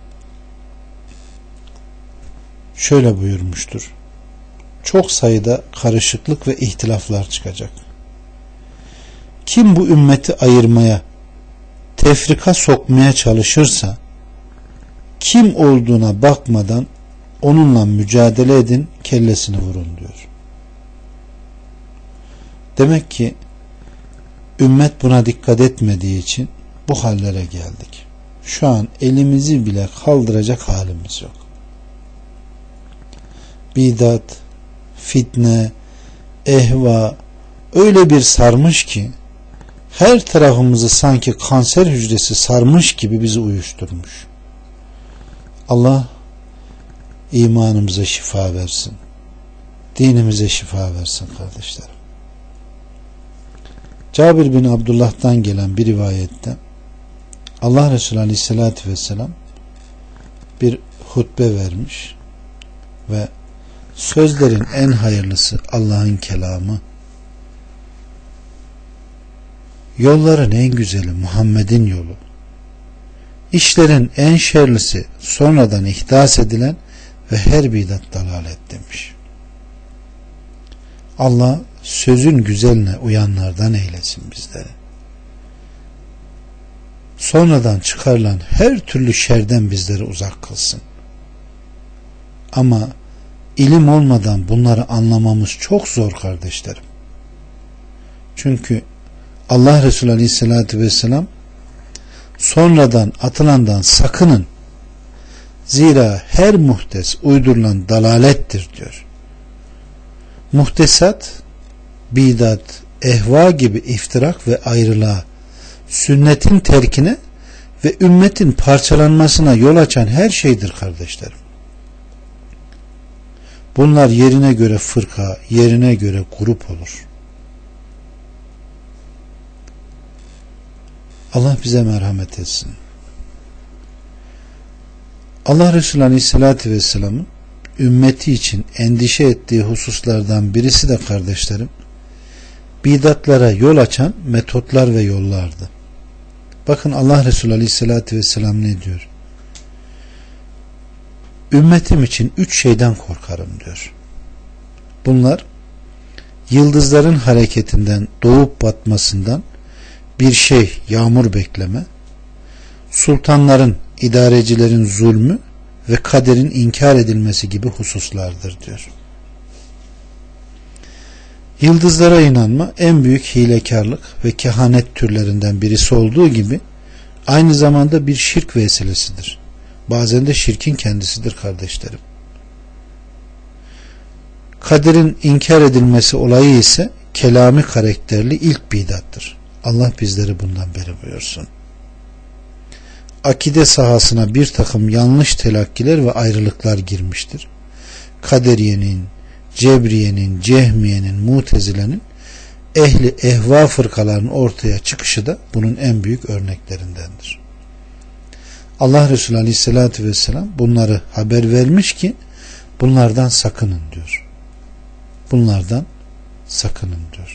şöyle buyurmuştur. Çok sayıda karışıklık ve ihtilaflar çıkacak. Kim bu ümmeti ayırmaya, tefrika sokmaya çalışırsa, kim olduğuna bakmadan onunla mücadele edin, kellesini vurun diyor. Demek ki ümmet buna dikkat etmediği için bu hallere geldik. Şu an elimizi bile kaldıracak halimiz yok. Bidat, fitne, ehva öyle bir sarmış ki her tarafımızı sanki kanser hücresi sarmış gibi bizi uyuşturmuş. Allah imanımıza şifa versin. Dinimize şifa versin kardeşlerim. Cabir bin Abdullah'tan gelen bir rivayette Allah Resulü Aleyhisselatü Vesselam bir hutbe vermiş ve sözlerin en hayırlısı Allah'ın kelamı, yolların en güzeli Muhammed'in yolu, işlerin en şerlisi sonradan ihdas edilen ve her bidat dalalet demiş. Allah sözün güzeline uyanlardan eylesin bizleri. Sonradan çıkarılan her türlü şerden bizleri uzak kılsın. Ama ilim olmadan bunları anlamamız çok zor kardeşlerim. Çünkü Allah Resulü Aleyhisselatü Vesselam sonradan atılandan sakının. Zira her muhtes uydurulan dalalettir diyor. Muhtesat, bidat, ehva gibi iftirak ve ayrılığa, sünnetin terkine ve ümmetin parçalanmasına yol açan her şeydir kardeşlerim. Bunlar yerine göre fırka, yerine göre grup olur. Allah bize merhamet etsin. Allah Resulü Aleyhisselatü Vesselam'ın ümmeti için endişe ettiği hususlardan birisi de kardeşlerim, bidatlara yol açan metotlar ve yollardı. Bakın Allah Resulü Aleyhisselatü Vesselam ne diyor? Ümmetim için üç şeyden korkarım diyor. Bunlar yıldızların hareketinden, doğup batmasından bir şey, yağmur bekleme, sultanların, idarecilerin zulmü ve kaderin inkar edilmesi gibi hususlardır diyor. Yıldızlara inanma en büyük hilekarlık ve kehanet türlerinden birisi olduğu gibi aynı zamanda bir şirk vesilesidir. Bazen de şirkin kendisidir kardeşlerim. Kaderin inkar edilmesi olayı ise kelami karakterli ilk bidattır. Allah bizleri bundan beri buyursun. Akide sahasına bir takım yanlış telakkiler ve ayrılıklar girmiştir. Kaderiyenin, Cebriye'nin, Cehmiye'nin, Mutezile'nin, ehli ehva fırkalarının ortaya çıkışı da bunun en büyük örneklerindendir. Allah Resulü Aleyhisselatü Vesselam bunları haber vermiş ki bunlardan sakının diyor. Bunlardan sakının diyor.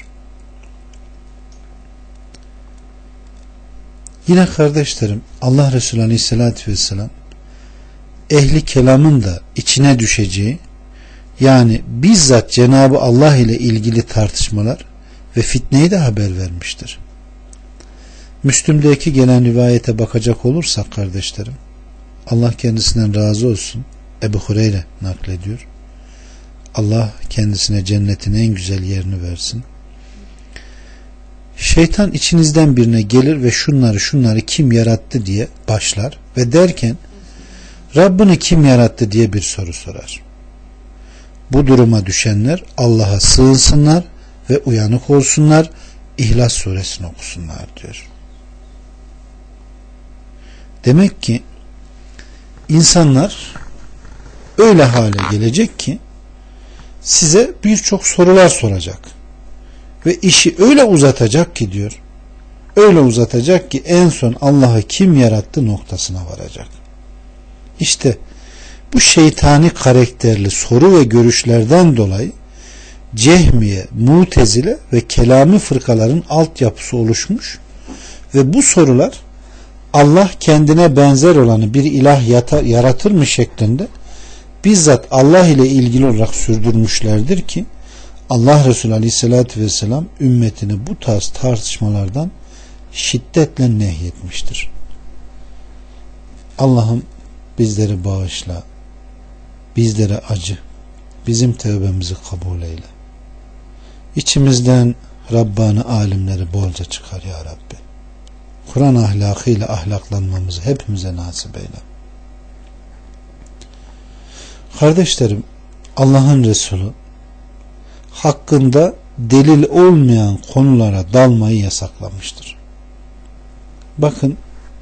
Yine kardeşlerim Allah Resulü Aleyhisselatü Vesselam ehli kelamın da içine düşeceği, yani bizzat Cenab-ı Allah ile ilgili tartışmalar ve fitneyi de haber vermiştir. Müslüm'deki gelen rivayete bakacak olursak kardeşlerim, Allah kendisinden razı olsun, Ebu Hureyre naklediyor. Allah kendisine cennetin en güzel yerini versin. Şeytan içinizden birine gelir ve şunları şunları kim yarattı diye başlar ve derken Rabbini kim yarattı diye bir soru sorar. Bu duruma düşenler Allah'a sığınsınlar ve uyanık olsunlar, İhlas suresini okusunlar diyor. Demek ki insanlar öyle hale gelecek ki size birçok sorular soracak ve işi öyle uzatacak ki diyor, öyle uzatacak ki en son Allah'ı kim yarattı noktasına varacak. İşte bu şeytani karakterli soru ve görüşlerden dolayı Cehmiye, Mutezile ve Kelami fırkaların altyapısı oluşmuş ve bu sorular Allah kendine benzer olanı bir ilah yatar, yaratır mı şeklinde bizzat Allah ile ilgili olarak sürdürmüşlerdir ki Allah Resulü Aleyhisselatü Vesselam ümmetini bu tarz tartışmalardan şiddetle nehyetmiştir. Allah'ım bizleri bağışla, bizlere acı, bizim tövbemizi kabul eyle. İçimizden Rabbani alimleri bolca çıkar ya Rabbi. Kur'an ahlakıyla ahlaklanmamızı hepimize nasip eyle. Kardeşlerim, Allah'ın Resulü hakkında delil olmayan konulara dalmayı yasaklamıştır. Bakın,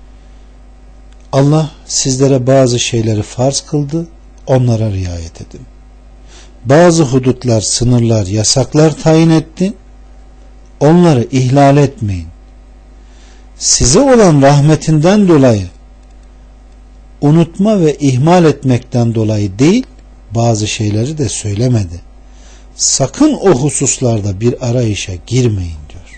Allah sizlere bazı şeyleri farz kıldı, onlara riayet edin. Bazı hudutlar, sınırlar, yasaklar tayin etti, onları ihlal etmeyin. Size olan rahmetinden dolayı unutma ve ihmal etmekten dolayı değil, bazı şeyleri de söylemedi. Sakın o hususlarda bir arayışa girmeyin diyor.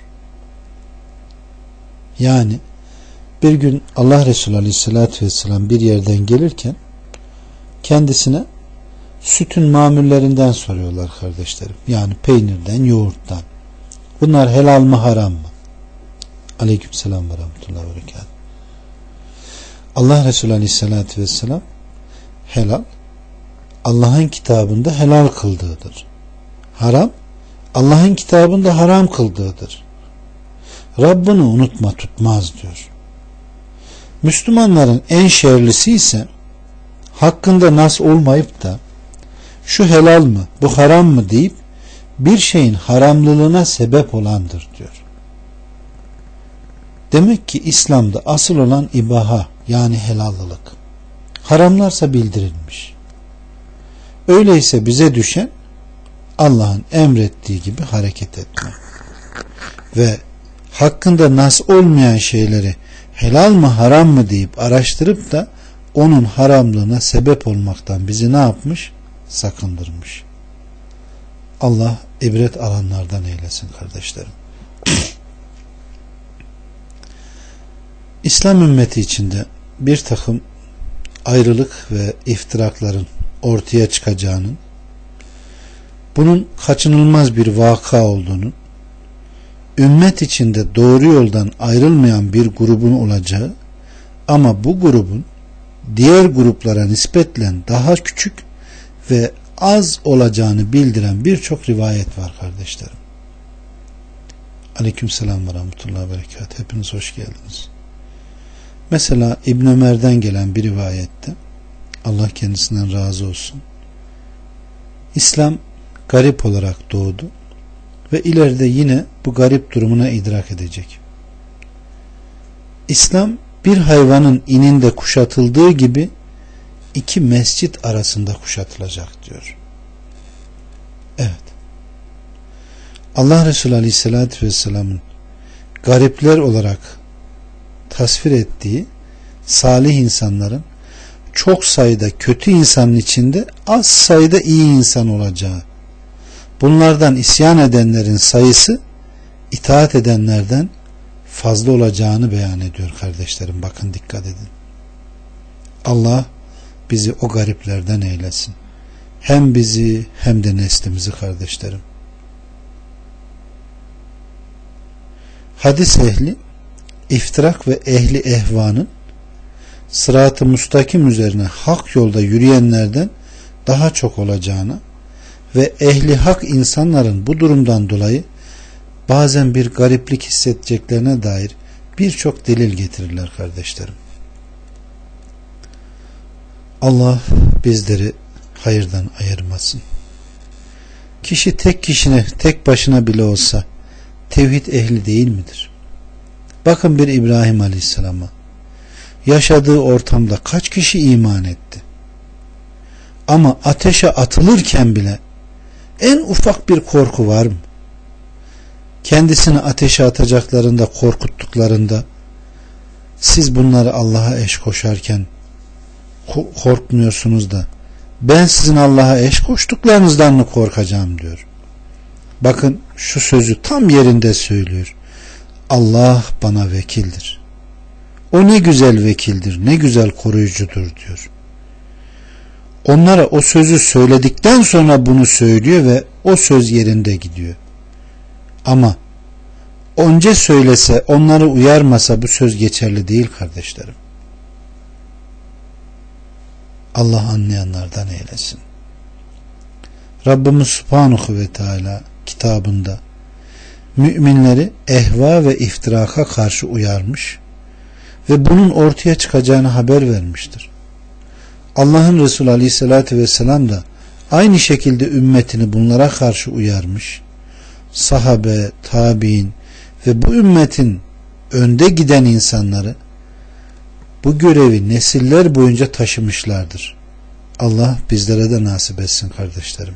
Yani bir gün Allah Resulü Aleyhisselatü Vesselam bir yerden gelirken kendisine sütün mamullerinden soruyorlar kardeşlerim. Yani peynirden, yoğurttan. Bunlar helal mı, haram mı? Aleykümselam ve rahmetullahi ve berekatuhu. Allah Resulü Aleyhisselatü Vesselam helal Allah'ın kitabında helal kıldığıdır. Haram Allah'ın kitabında haram kıldığıdır. Rabbini unutma, tutmaz diyor. Müslümanların en şerlisi ise hakkında nas olmayıp da şu helal mı, bu haram mı deyip bir şeyin haramlılığına sebep olandır diyor. Demek ki İslam'da asıl olan ibaha, yani helallılık. Haramlarsa bildirilmiş. Öyleyse bize düşen Allah'ın emrettiği gibi hareket etme. Ve hakkında nas olmayan şeyleri helal mı haram mı deyip araştırıp da onun haramlığına sebep olmaktan bizi ne yapmış? Sakındırmış. Allah ibret alanlardan eylesin kardeşlerim. İslam ümmeti içinde bir takım ayrılık ve iftirakların ortaya çıkacağının, bunun kaçınılmaz bir vaka olduğunu, ümmet içinde doğru yoldan ayrılmayan bir grubun olacağı ama bu grubun diğer gruplara nispetle daha küçük ve az olacağını bildiren birçok rivayet var kardeşlerim. Aleykümselam ve rahmetullahi ve berekatuhu. Hepiniz hoş geldiniz. Mesela İbn Ömer'den gelen bir rivayette, Allah kendisinden razı olsun, İslam garip olarak doğdu ve ileride yine bu garip durumuna idrak edecek. İslam bir hayvanın ininde kuşatıldığı gibi iki mescit arasında kuşatılacak diyor. Evet. Allah Resulü Aleyhisselatü Vesselam'ın garipler olarak tasvir ettiği salih insanların çok sayıda kötü insanın içinde az sayıda iyi insan olacağı, bunlardan isyan edenlerin sayısı itaat edenlerden fazla olacağını beyan ediyor kardeşlerim. Bakın, dikkat edin. Allah bizi o gariplerden eylesin. Hem bizi hem de neslimizi kardeşlerim. Hadis ehli iftirak ve ehli ehvanın sırat-ı müstakim üzerine hak yolda yürüyenlerden daha çok olacağını ve ehli hak insanların bu durumdan dolayı bazen bir gariplik hissedeceklerine dair birçok delil getirirler kardeşlerim. Allah bizleri hayırdan ayırmasın. Kişi tek kişine, tek başına bile olsa tevhid ehli değil midir? Bakın bir İbrahim Aleyhisselam'a. Yaşadığı ortamda kaç kişi iman etti? Ama ateşe atılırken bile en ufak bir korku var mı? Kendisini ateşe atacaklarında, korkuttuklarında siz bunları Allah'a eş koşarken korkmuyorsunuz da ben sizin Allah'a eş koştuklarınızdan mı korkacağım diyor. Bakın şu sözü tam yerinde söylüyor. Allah bana vekildir. O ne güzel vekildir, ne güzel koruyucudur diyor. Onlara o sözü söyledikten sonra bunu söylüyor ve o söz yerinde gidiyor. Ama önce söylese, onları uyarmasa bu söz geçerli değil kardeşlerim. Allah anlayanlardan eylesin. Rabbimiz Subhanahu ve Teala kitabında müminleri ehva ve iftiraka karşı uyarmış ve bunun ortaya çıkacağını haber vermiştir. Allah'ın Resulü Aleyhisselatü Vesselam da aynı şekilde ümmetini bunlara karşı uyarmış. Sahabe, tabi'in ve bu ümmetin önde giden insanları bu görevi nesiller boyunca taşımışlardır. Allah bizlere de nasip etsin kardeşlerim.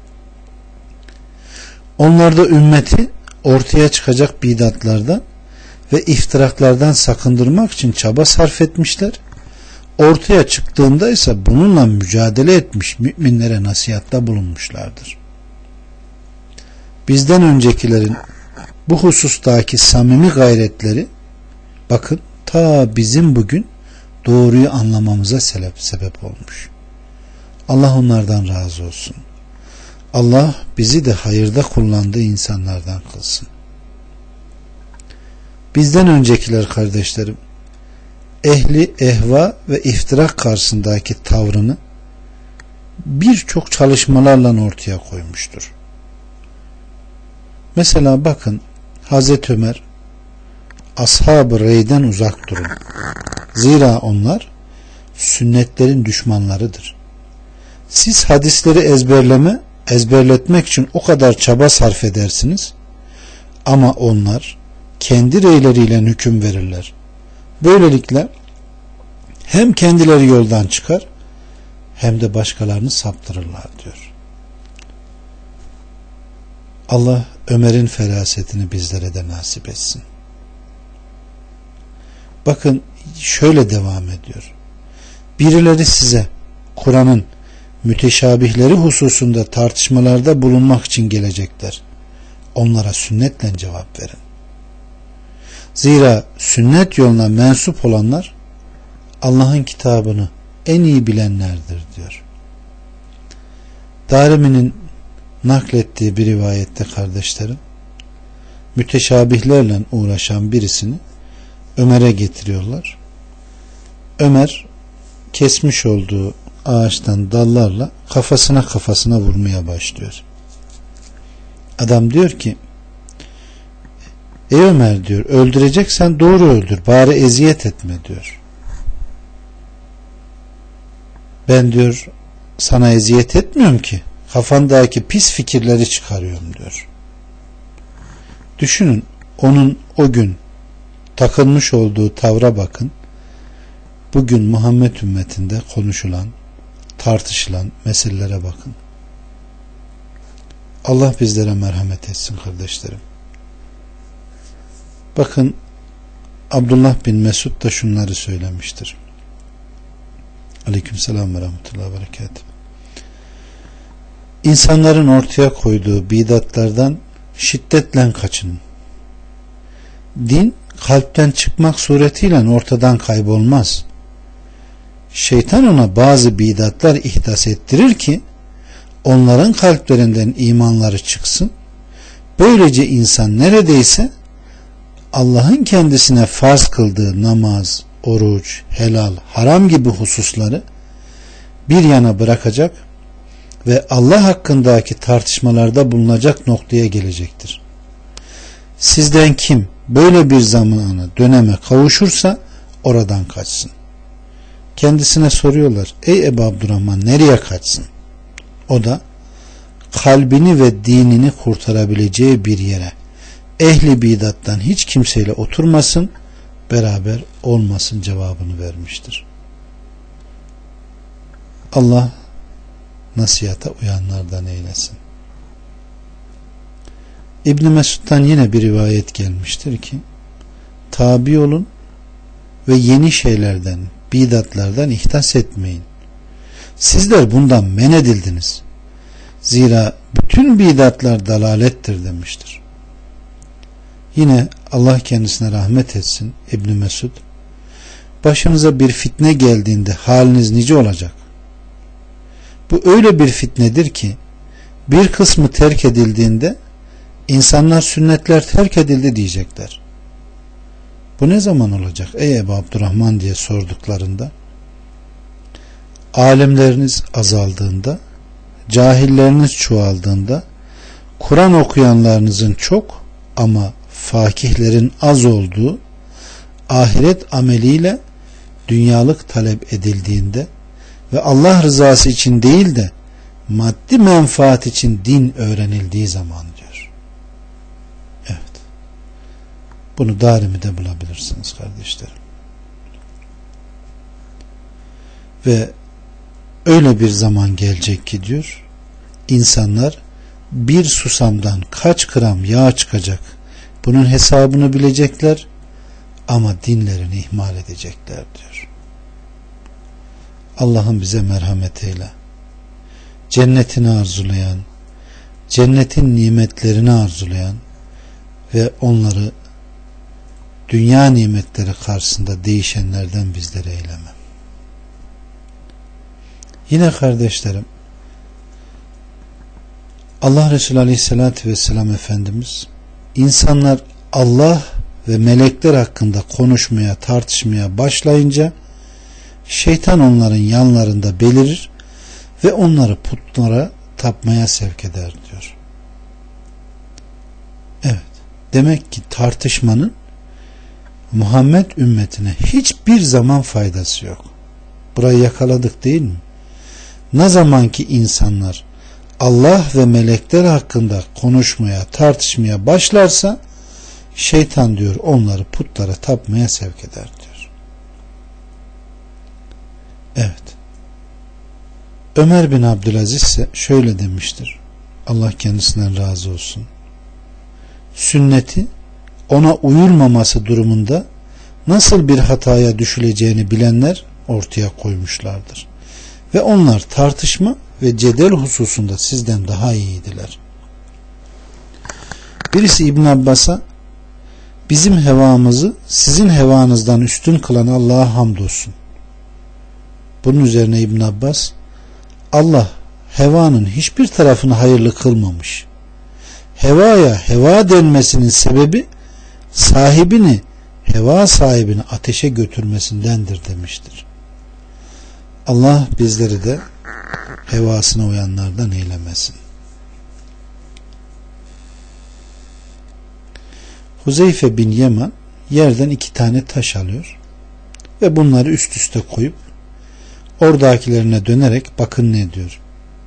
Onlar da ümmeti ortaya çıkacak bidatlardan ve iftiraklardan sakındırmak için çaba sarf etmişler. Ortaya çıktığında ise bununla mücadele etmiş, müminlere nasihatta bulunmuşlardır. Bizden öncekilerin bu husustaki samimi gayretleri bakın ta bizim bugün doğruyu anlamamıza sebep, sebep olmuş. Allah onlardan razı olsun. Allah bizi de hayırda kullandığı insanlardan kılsın. Bizden öncekiler kardeşlerim ehli ehva ve iftirak karşısındaki tavrını birçok çalışmalarla ortaya koymuştur. Mesela bakın Hazreti Ömer ashab-ı reyden uzak durun. Zira onlar sünnetlerin düşmanlarıdır. Siz hadisleri ezberleme, ezberletmek için o kadar çaba sarf edersiniz ama onlar kendi reyleriyle hüküm verirler. Böylelikle hem kendileri yoldan çıkar hem de başkalarını saptırırlar diyor. Allah Ömer'in ferasetini bizlere de nasip etsin. Bakın şöyle devam ediyor. Birileri size Kur'an'ın müteşabihleri hususunda tartışmalarda bulunmak için gelecekler. Onlara sünnetle cevap verin. Zira sünnet yoluna mensup olanlar Allah'ın kitabını en iyi bilenlerdir diyor. Darimi'nin naklettiği bir rivayette kardeşlerim müteşabihlerle uğraşan birisini Ömer'e getiriyorlar. Ömer kesmiş olduğu ağaçtan dallarla kafasına kafasına vurmaya başlıyor. Adam diyor ki ey Ömer diyor öldüreceksen doğru öldür bari eziyet etme diyor. Ben diyor sana eziyet etmiyorum ki kafandaki pis fikirleri çıkarıyorum diyor. Düşünün onun o gün takılmış olduğu tavra bakın. Bugün Muhammed ümmetinde konuşulan, tartışılan meselelere bakın. Allah bizlere merhamet etsin kardeşlerim. Bakın Abdullah bin Mesud da şunları söylemiştir. Aleykümselam ve rahmetullahi ve berekatuhu. İnsanların ortaya koyduğu bidatlardan şiddetle kaçının. Din kalpten çıkmak suretiyle ortadan kaybolmaz. Şeytan ona bazı bidatlar ihdas ettirir ki onların kalplerinden imanları çıksın. Böylece insan neredeyse Allah'ın kendisine farz kıldığı namaz, oruç, helal, haram gibi hususları bir yana bırakacak ve Allah hakkındaki tartışmalarda bulunacak noktaya gelecektir. Sizden kim böyle bir zamana, döneme kavuşursa oradan kaçsın. Kendisine soruyorlar, ey Ebu Abdurrahman nereye kaçsın? O da kalbini ve dinini kurtarabileceği bir yere, ehli bidattan hiç kimseyle oturmasın, beraber olmasın cevabını vermiştir. Allah nasihata uyanlardan eylesin. İbn Mesud'dan yine bir rivayet gelmiştir ki, tabi olun ve yeni şeylerden, bidatlardan ihdas etmeyin. Sizler bundan men edildiniz. Zira bütün bidatlar dalalettir demiştir. Yine Allah kendisine rahmet etsin İbn Mesud, başınıza bir fitne geldiğinde haliniz nice olacak? Bu öyle bir fitnedir ki bir kısmı terk edildiğinde insanlar sünnetler terk edildi diyecekler. Bu ne zaman olacak ey Ebu Abdurrahman diye sorduklarında, alimleriniz azaldığında, cahilleriniz çoğaldığında, Kur'an okuyanlarınızın çok ama fakihlerin az olduğu, ahiret ameliyle dünyalık talep edildiğinde ve Allah rızası için değil de maddi menfaat için din öğrenildiği zaman diyor. Evet. Bunu Darimi'de bulabilirsiniz kardeşlerim. Ve öyle bir zaman gelecek ki diyor, insanlar bir susamdan kaç gram yağ çıkacak, bunun hesabını bilecekler ama dinlerini ihmal edecekler diyor. Allah'ım bize merhamet eyle. Cennetini arzulayan, cennetin nimetlerini arzulayan ve onları dünya nimetleri karşısında değişenlerden bizleri eyleme. Yine kardeşlerim, Allah Resulü Aleyhisselatü Vesselam Efendimiz, insanlar Allah ve melekler hakkında konuşmaya, tartışmaya başlayınca şeytan onların yanlarında belirir ve onları putlara tapmaya sevk eder diyor. Evet, demek ki tartışmanın Muhammed ümmetine hiçbir zaman faydası yok. Burayı yakaladık değil mi? Ne zaman ki insanlar Allah ve melekler hakkında konuşmaya, tartışmaya başlarsa şeytan diyor onları putlara tapmaya sevk eder diyor. Evet. Ömer bin Abdülaziz ise şöyle demiştir. Allah kendisinden razı olsun. Sünneti ona uyulmaması durumunda nasıl bir hataya düşüleceğini bilenler ortaya koymuşlardır. Ve onlar tartışma ve cedel hususunda sizden daha iyiydiler. Birisi İbn Abbas'a, bizim hevamızı sizin hevanızdan üstün kılan Allah'a hamdolsun. Bunun üzerine İbn Abbas, Allah hevanın hiçbir tarafını hayırlı kılmamış. Hevaya heva denmesinin sebebi sahibini, heva sahibini ateşe götürmesindendir demiştir. Allah bizleri de hevasına uyanlardan eylemesin. Huzeyfe bin Yeman yerden iki tane taş alıyor ve bunları üst üste koyup oradakilerine dönerek bakın ne diyor.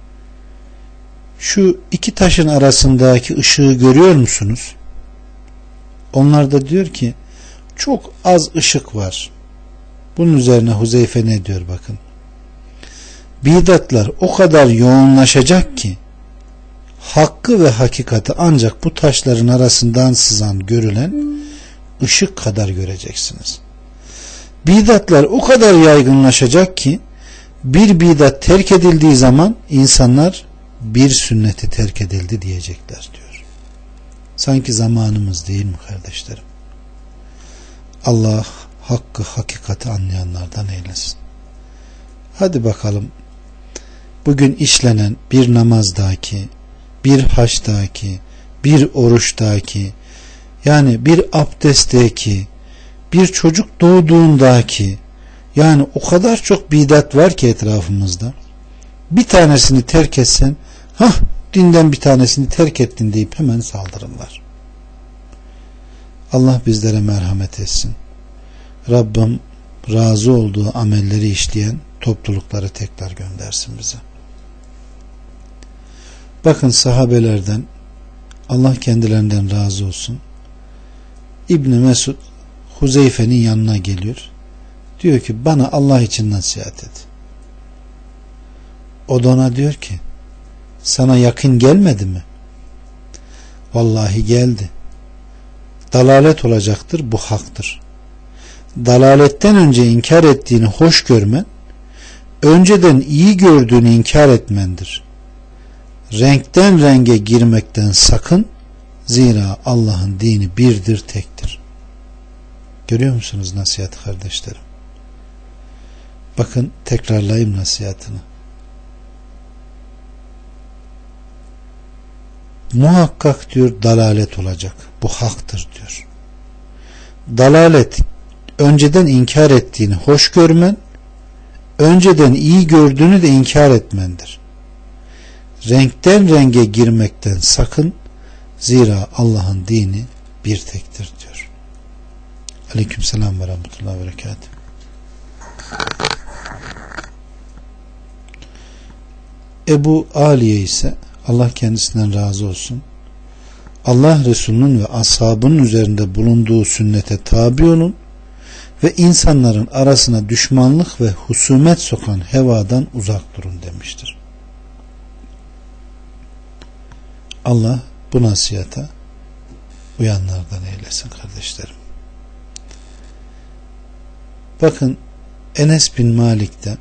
Şu iki taşın arasındaki ışığı görüyor musunuz? Onlar da diyor ki çok az ışık var. Bunun üzerine Huzeyfe ne diyor bakın. Bidatlar o kadar yoğunlaşacak ki hakkı ve hakikati ancak bu taşların arasından sızan görülen ışık kadar göreceksiniz. Bidatlar o kadar yaygınlaşacak ki bir bidat terk edildiği zaman insanlar bir sünneti terk edildi diyecekler diyor. Sanki zamanımız değil mi kardeşlerim? Allah hakkı hakikati anlayanlardan eylesin. Hadi bakalım, bugün işlenen bir namazdaki, bir haçtaki, bir oruçtaki, yani bir abdestteki, bir çocuk doğduğundaki, yani o kadar çok bidat var ki etrafımızda. Bir tanesini terk etsen, hah dinden bir tanesini terk ettin deyip hemen saldırırlar. Allah bizlere merhamet etsin. Rabbim razı olduğu amelleri işleyen toplulukları tekrar göndersin bize. Bakın sahabelerden, Allah kendilerinden razı olsun, İbni Mesud Huzeyfe'nin yanına geliyor. Diyor ki bana Allah için nasihat et. O da ona diyor ki sana yakın gelmedi mi? Vallahi geldi. Dalalet olacaktır, bu haktır. Dalaletten önce inkar ettiğini hoş görmen, önceden iyi gördüğünü inkar etmendir. Renkten renge girmekten sakın, zira Allah'ın dini birdir, tektir. Görüyor musunuz nasihatı kardeşlerim? Bakın tekrarlayayım nasihatını. Muhakkak diyor dalalet olacak. Bu haktır diyor. Dalalet önceden inkar ettiğini hoş görmen, önceden iyi gördüğünü de inkar etmendir. Renkten renge girmekten sakın, zira Allah'ın dini bir tektir diyor. Aleykümselam ve rahmetullahi ve berekatuhu. Ebu Aliye ise Allah kendisinden razı olsun, Allah Resulü'nün ve ashabının üzerinde bulunduğu sünnete tabi olun ve insanların arasına düşmanlık ve husumet sokan hevadan uzak durun demiştir. Allah bu nasihata uyanlardan eylesin kardeşlerim. Bakın Enes bin Malik'ten,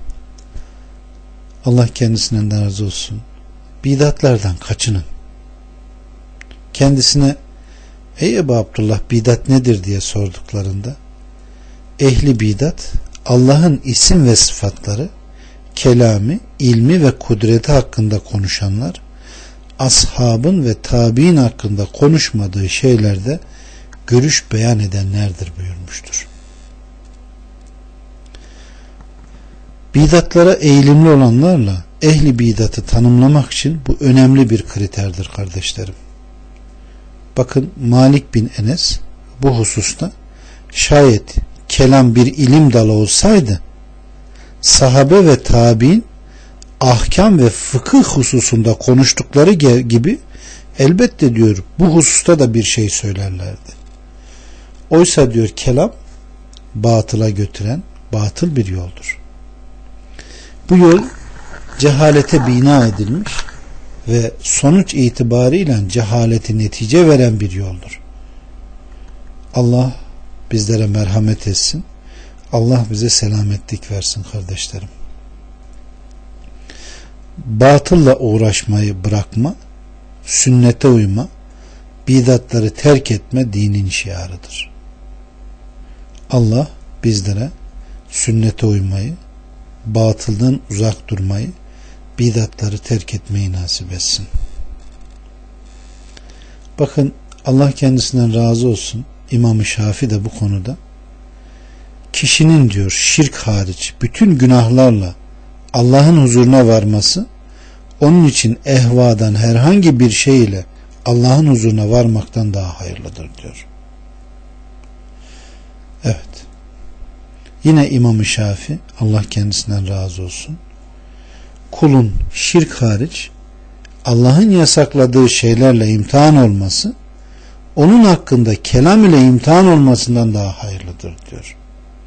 Allah kendisinden razı olsun, bidatlardan kaçının. Kendisine ey Ebu Abdullah bidat nedir diye sorduklarında, ehli bidat Allah'ın isim ve sıfatları, kelami, ilmi ve kudreti hakkında konuşanlar, ashabın ve tabi'in hakkında konuşmadığı şeylerde görüş beyan edenlerdir buyurmuştur. Bidatlara eğilimli olanlarla ehli bidatı tanımlamak için bu önemli bir kriterdir kardeşlerim. Bakın Malik bin Enes bu hususta şayet kelam bir ilim dalı olsaydı sahabe ve tabi'in ahkam ve fıkıh hususunda konuştukları gibi elbette diyor bu hususta da bir şey söylerlerdi. Oysa diyor kelam batıla götüren batıl bir yoldur. Bu yol cehalete bina edilmiş ve sonuç itibarıyla cehaleti netice veren bir yoldur. Allah bizlere merhamet etsin. Allah bize selametlik versin kardeşlerim. Batılla uğraşmayı bırakma, sünnete uyma, bidatları terk etme dinin şiarıdır. Allah bizlere sünnete uymayı, batıldan uzak durmayı, bidatları terk etmeyi nasip etsin. Bakın Allah kendisinden razı olsun, İmam-ı Şafii de bu konuda kişinin diyor şirk hariç bütün günahlarla Allah'ın huzuruna varması onun için ehvadan herhangi bir şey ile Allah'ın huzuruna varmaktan daha hayırlıdır diyor. Evet. Yine İmam-ı Şafii Allah kendisinden razı olsun, kulun şirk hariç Allah'ın yasakladığı şeylerle imtihan olması onun hakkında kelam ile imtihan olmasından daha hayırlıdır diyor.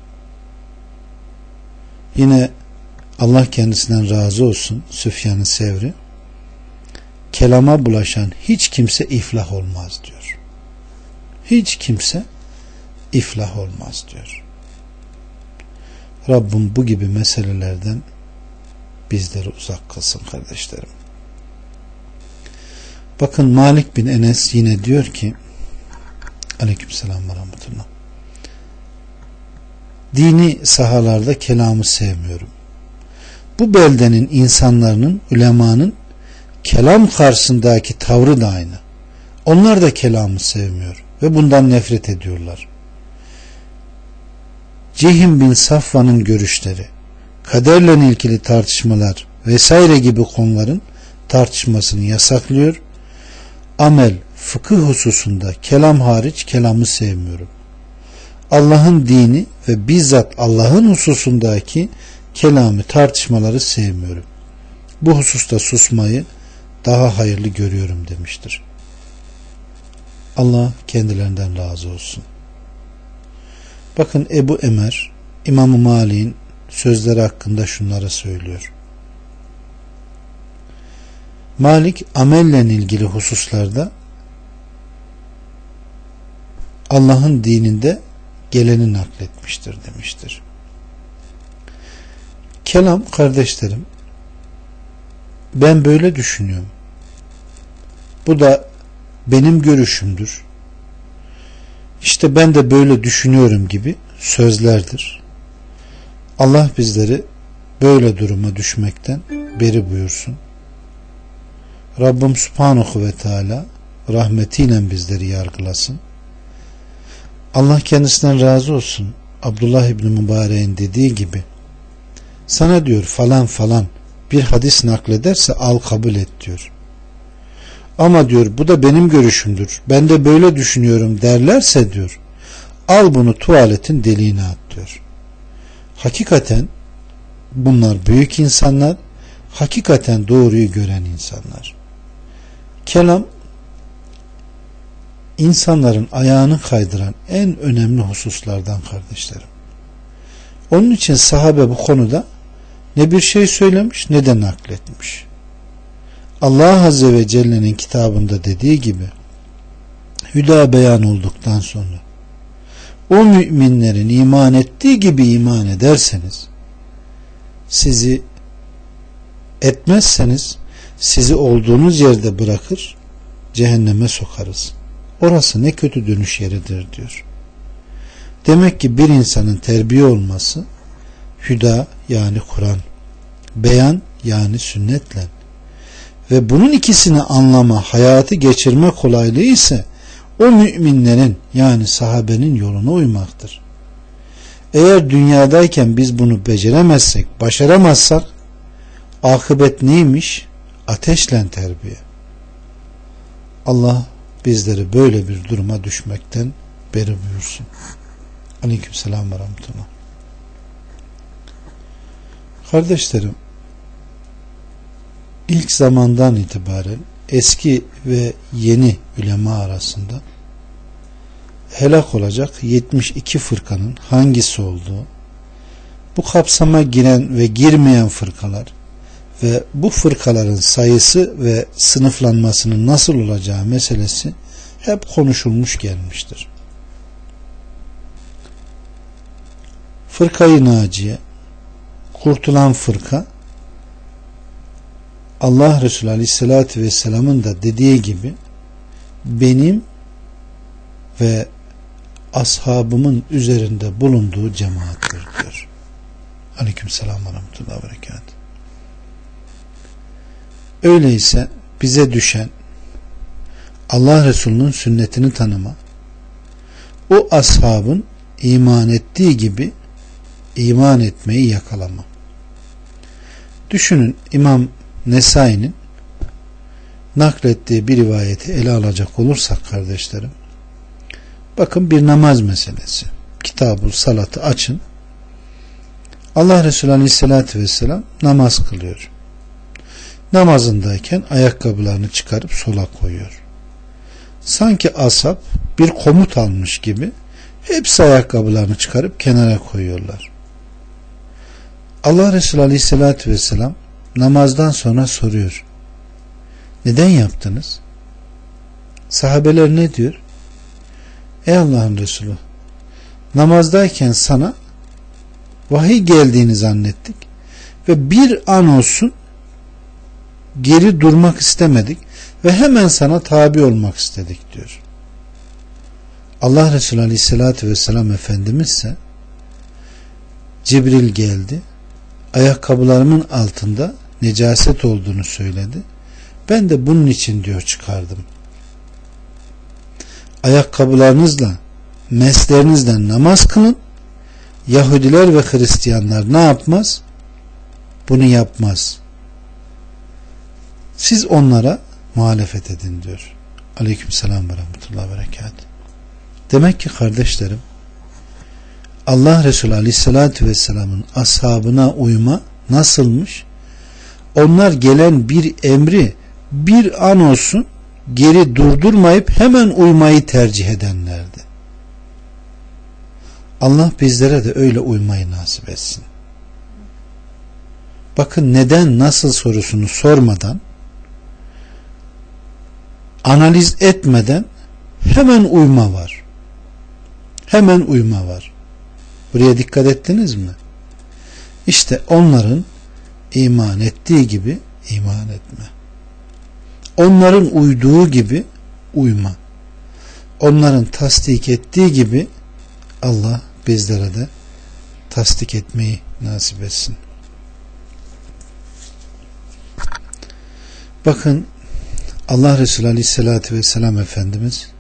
Yine Allah kendisinden razı olsun Süfyan-ı Sevri, kelama bulaşan hiç kimse iflah olmaz diyor. Hiç kimse iflah olmaz diyor. Rabbim bu gibi meselelerden bizleri uzak kılsın kardeşlerim. Bakın Malik bin Enes yine diyor ki, aleykümselam ve rahmetullah, dini sahalarda kelamı sevmiyorum. Bu beldenin insanların, ulemanın kelam karşısındaki tavrı da aynı. Onlar da kelamı sevmiyor ve bundan nefret ediyorlar. Cihim bin Safvan'ın görüşleri, kaderle ilgili tartışmalar vesaire gibi konuların tartışmasını yasaklıyor. Amel, fıkıh hususunda kelam hariç kelamı sevmiyorum. Allah'ın dini ve bizzat Allah'ın hususundaki kelamı, tartışmaları sevmiyorum. Bu hususta susmayı daha hayırlı görüyorum demiştir. Allah kendilerinden razı olsun. Bakın Ebu Emer İmam-ı Malik'in sözleri hakkında şunları söylüyor. Malik amelle ilgili hususlarda Allah'ın dininde geleni nakletmiştir demiştir. Kelam kardeşlerim, ben böyle düşünüyorum. Bu da benim görüşümdür. İşte ben de böyle düşünüyorum gibi sözlerdir. Allah bizleri böyle duruma düşmekten beri buyursun. Rabbim Subhanahu ve Teala rahmetiyle bizleri yargılasın. Allah kendisinden razı olsun. Abdullah İbni Mübarek'in dediği gibi, sana diyor falan falan bir hadis naklederse al kabul et diyor. Ama diyor bu da benim görüşümdür, ben de böyle düşünüyorum derlerse diyor, al bunu tuvaletin deliğine at diyor. Hakikaten bunlar büyük insanlar, hakikaten doğruyu gören insanlar. Kelam insanların ayağını kaydıran en önemli hususlardan kardeşlerim. Onun için sahabe bu konuda ne bir şey söylemiş ne de nakletmiş. Allah Azze ve Celle'nin kitabında dediği gibi, hüda beyan olduktan sonra o müminlerin iman ettiği gibi iman ederseniz, sizi etmezseniz sizi olduğunuz yerde bırakır cehenneme sokarız. Orası ne kötü dönüş yeridir diyor. Demek ki bir insanın terbiye olması hüda yani Kur'an, beyan yani sünnetle ve bunun ikisini anlama, hayatı geçirme kolaylığı ise o müminlerin yani sahabenin yoluna uymaktır. Eğer dünyadayken biz bunu beceremezsek, başaramazsak akıbet neymiş? Ateşle terbiye. Allah bizleri böyle bir duruma düşmekten beri buyursun. Aleykümselam ve rahmetullah. Kardeşlerim, ilk zamandan itibaren eski ve yeni ulema arasında helak olacak yetmiş iki fırkanın hangisi olduğu, bu kapsama giren ve girmeyen fırkalar ve bu fırkaların sayısı ve sınıflanmasının nasıl olacağı meselesi hep konuşulmuş gelmiştir. Fırkayı naciye, kurtulan fırka, Allah Resulü Aleyhisselatü Vesselam'ın da dediği gibi benim ve ashabımın üzerinde bulunduğu cemaattir diyor. Aleykümselam ve rahmetullahi ve berekatuhu. Öyleyse bize düşen Allah Resulü'nün sünnetini tanıma, o ashabın iman ettiği gibi iman etmeyi yakalama. Düşünün, İmam Nesai'nin naklettiği bir rivayeti ele alacak olursak kardeşlerim, bakın bir namaz meselesi. Kitab-ül Salat'ı açın. Allah Resulü Aleyhisselatü Vesselam namaz kılıyor. Namazındayken ayakkabılarını çıkarıp sola koyuyor. Sanki ashab bir komut almış gibi hepsi ayakkabılarını çıkarıp kenara koyuyorlar. Allah Resulü Aleyhisselatü Vesselam namazdan sonra soruyor. Neden yaptınız? Sahabeler ne diyor? Ey Allah'ın Resulü, namazdayken sana vahiy geldiğini zannettik ve bir an olsun geri durmak istemedik ve hemen sana tabi olmak istedik diyor. Allah Resulü Aleyhisselatü Vesselam Efendimiz ise Cibril geldi, ayakkabılarımın altında necaset olduğunu söyledi. Ben de bunun için diyor çıkardım. Ayakkabılarınızla, meslerinizle namaz kılın. Yahudiler ve Hristiyanlar ne yapmaz? Bunu yapmaz. Siz onlara muhalefet edin diyor. Aleykümselam ve rahmetullahi ve berekatuhu. Demek ki kardeşlerim, Allah Resulü Aleyhisselatü Vesselam'ın ashabına uyma nasılmış? Onlar gelen bir emri bir an olsun geri durdurmayıp hemen uymayı tercih edenlerdi. Allah bizlere de öyle uymayı nasip etsin. Bakın, neden nasıl sorusunu sormadan, analiz etmeden hemen uyma var. Hemen uyma var. Buraya dikkat ettiniz mi? İşte onların iman ettiği gibi iman etme. Onların uyduğu gibi uyma. Onların tasdik ettiği gibi Allah bizlere de tasdik etmeyi nasip etsin. Bakın, Allah Resulü Aleyhisselatü Vesselam Efendimiz,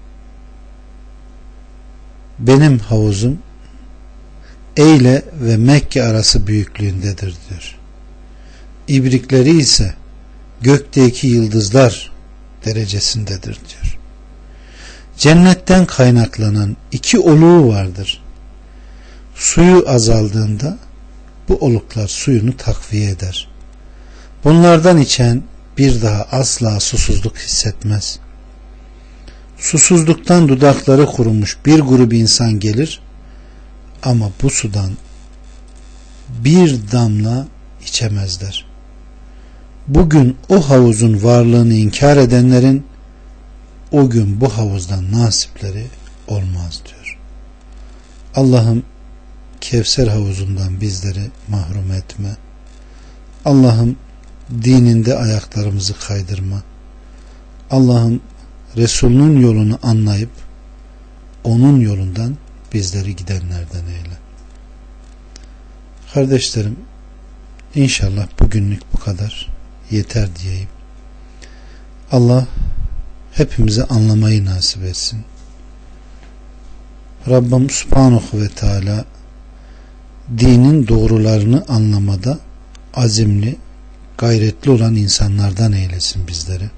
benim havuzum Eyle ve Mekke arası büyüklüğündedir diyor. İbrikleri ise gökteki yıldızlar derecesindedir diyor. Cennetten kaynaklanan iki oluğu vardır. Suyu azaldığında bu oluklar suyunu takviye eder. Bunlardan içen bir daha asla susuzluk hissetmez. Susuzluktan dudakları kurumuş bir grup insan gelir ama bu sudan bir damla içemezler. Bugün o havuzun varlığını inkar edenlerin o gün bu havuzdan nasipleri olmaz diyor. Allah'ım Kevser havuzundan bizleri mahrum etme. Allah'ım dininde ayaklarımızı kaydırma. Allah'ım Resulünün yolunu anlayıp onun yolundan bizleri gidenlerden eyle. Kardeşlerim, inşallah bugünlük bu kadar yeter diyeyim. Allah hepimize anlamayı nasip etsin. Rabbim Subhanahu ve Teala dinin doğrularını anlamada azimli, gayretli olan insanlardan eylesin bizleri.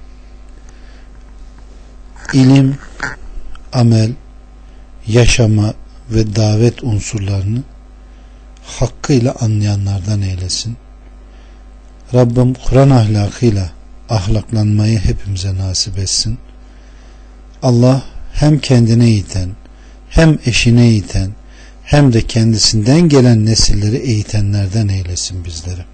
İlim, amel, yaşama ve davet unsurlarını hakkıyla anlayanlardan eylesin. Rabbim Kur'an ahlakıyla ahlaklanmayı hepimize nasip etsin. Allah hem kendine eğiten, hem eşine eğiten, hem de kendisinden gelen nesilleri eğitenlerden eylesin bizleri.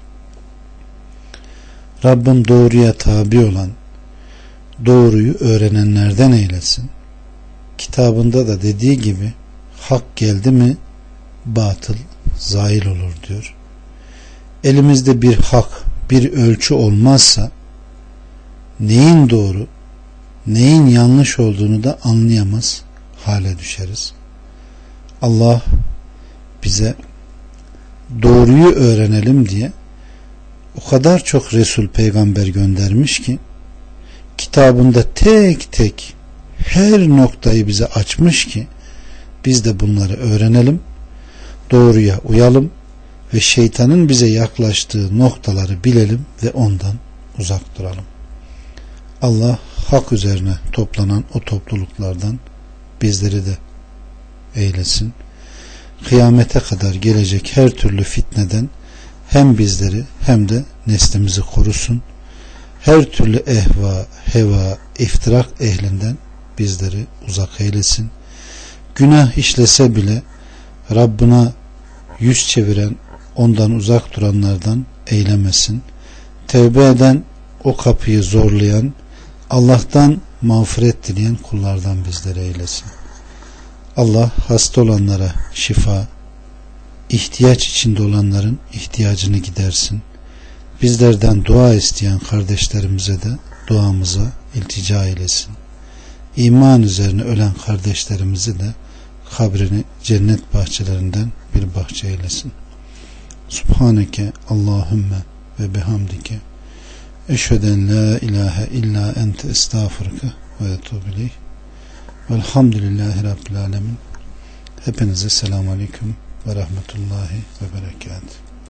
Rabbim doğruya tabi olan, doğruyu öğrenenlerden eylesin. Kitabında da dediği gibi hak geldi mi batıl zail olur diyor. Elimizde bir hak, bir ölçü olmazsa neyin doğru, neyin yanlış olduğunu da anlayamaz hale düşeriz. Allah bize doğruyu öğrenelim diye o kadar çok Resul peygamber göndermiş ki kitabında tek tek her noktayı bize açmış ki biz de bunları öğrenelim, doğruya uyalım ve şeytanın bize yaklaştığı noktaları bilelim ve ondan uzak duralım. Allah hak üzerine toplanan o topluluklardan bizleri de eylesin. Kıyamete kadar gelecek her türlü fitneden hem bizleri hem de neslimizi korusun. Her türlü ehva, heva, iftirak ehlinden bizleri uzak eylesin. Günah işlese bile Rabbına yüz çeviren, ondan uzak duranlardan eylemesin. Tevbe eden, o kapıyı zorlayan, Allah'tan mağfiret dileyen kullardan bizleri eylesin. Allah hasta olanlara şifa, ihtiyaç içinde olanların ihtiyacını gidersin. Bizlerden dua isteyen kardeşlerimize de duamıza iltica eylesin. İman üzerine ölen kardeşlerimizi de kabrini cennet bahçelerinden bir bahçe eylesin. Subhaneke Allahümme ve bihamdike eşheden la ilahe illa ente estağfurke ve etûbü ileyh. Velhamdülillahi Rabbil alemin. Hepinize selamun aleyküm ve rahmetullahi ve berekatuhu.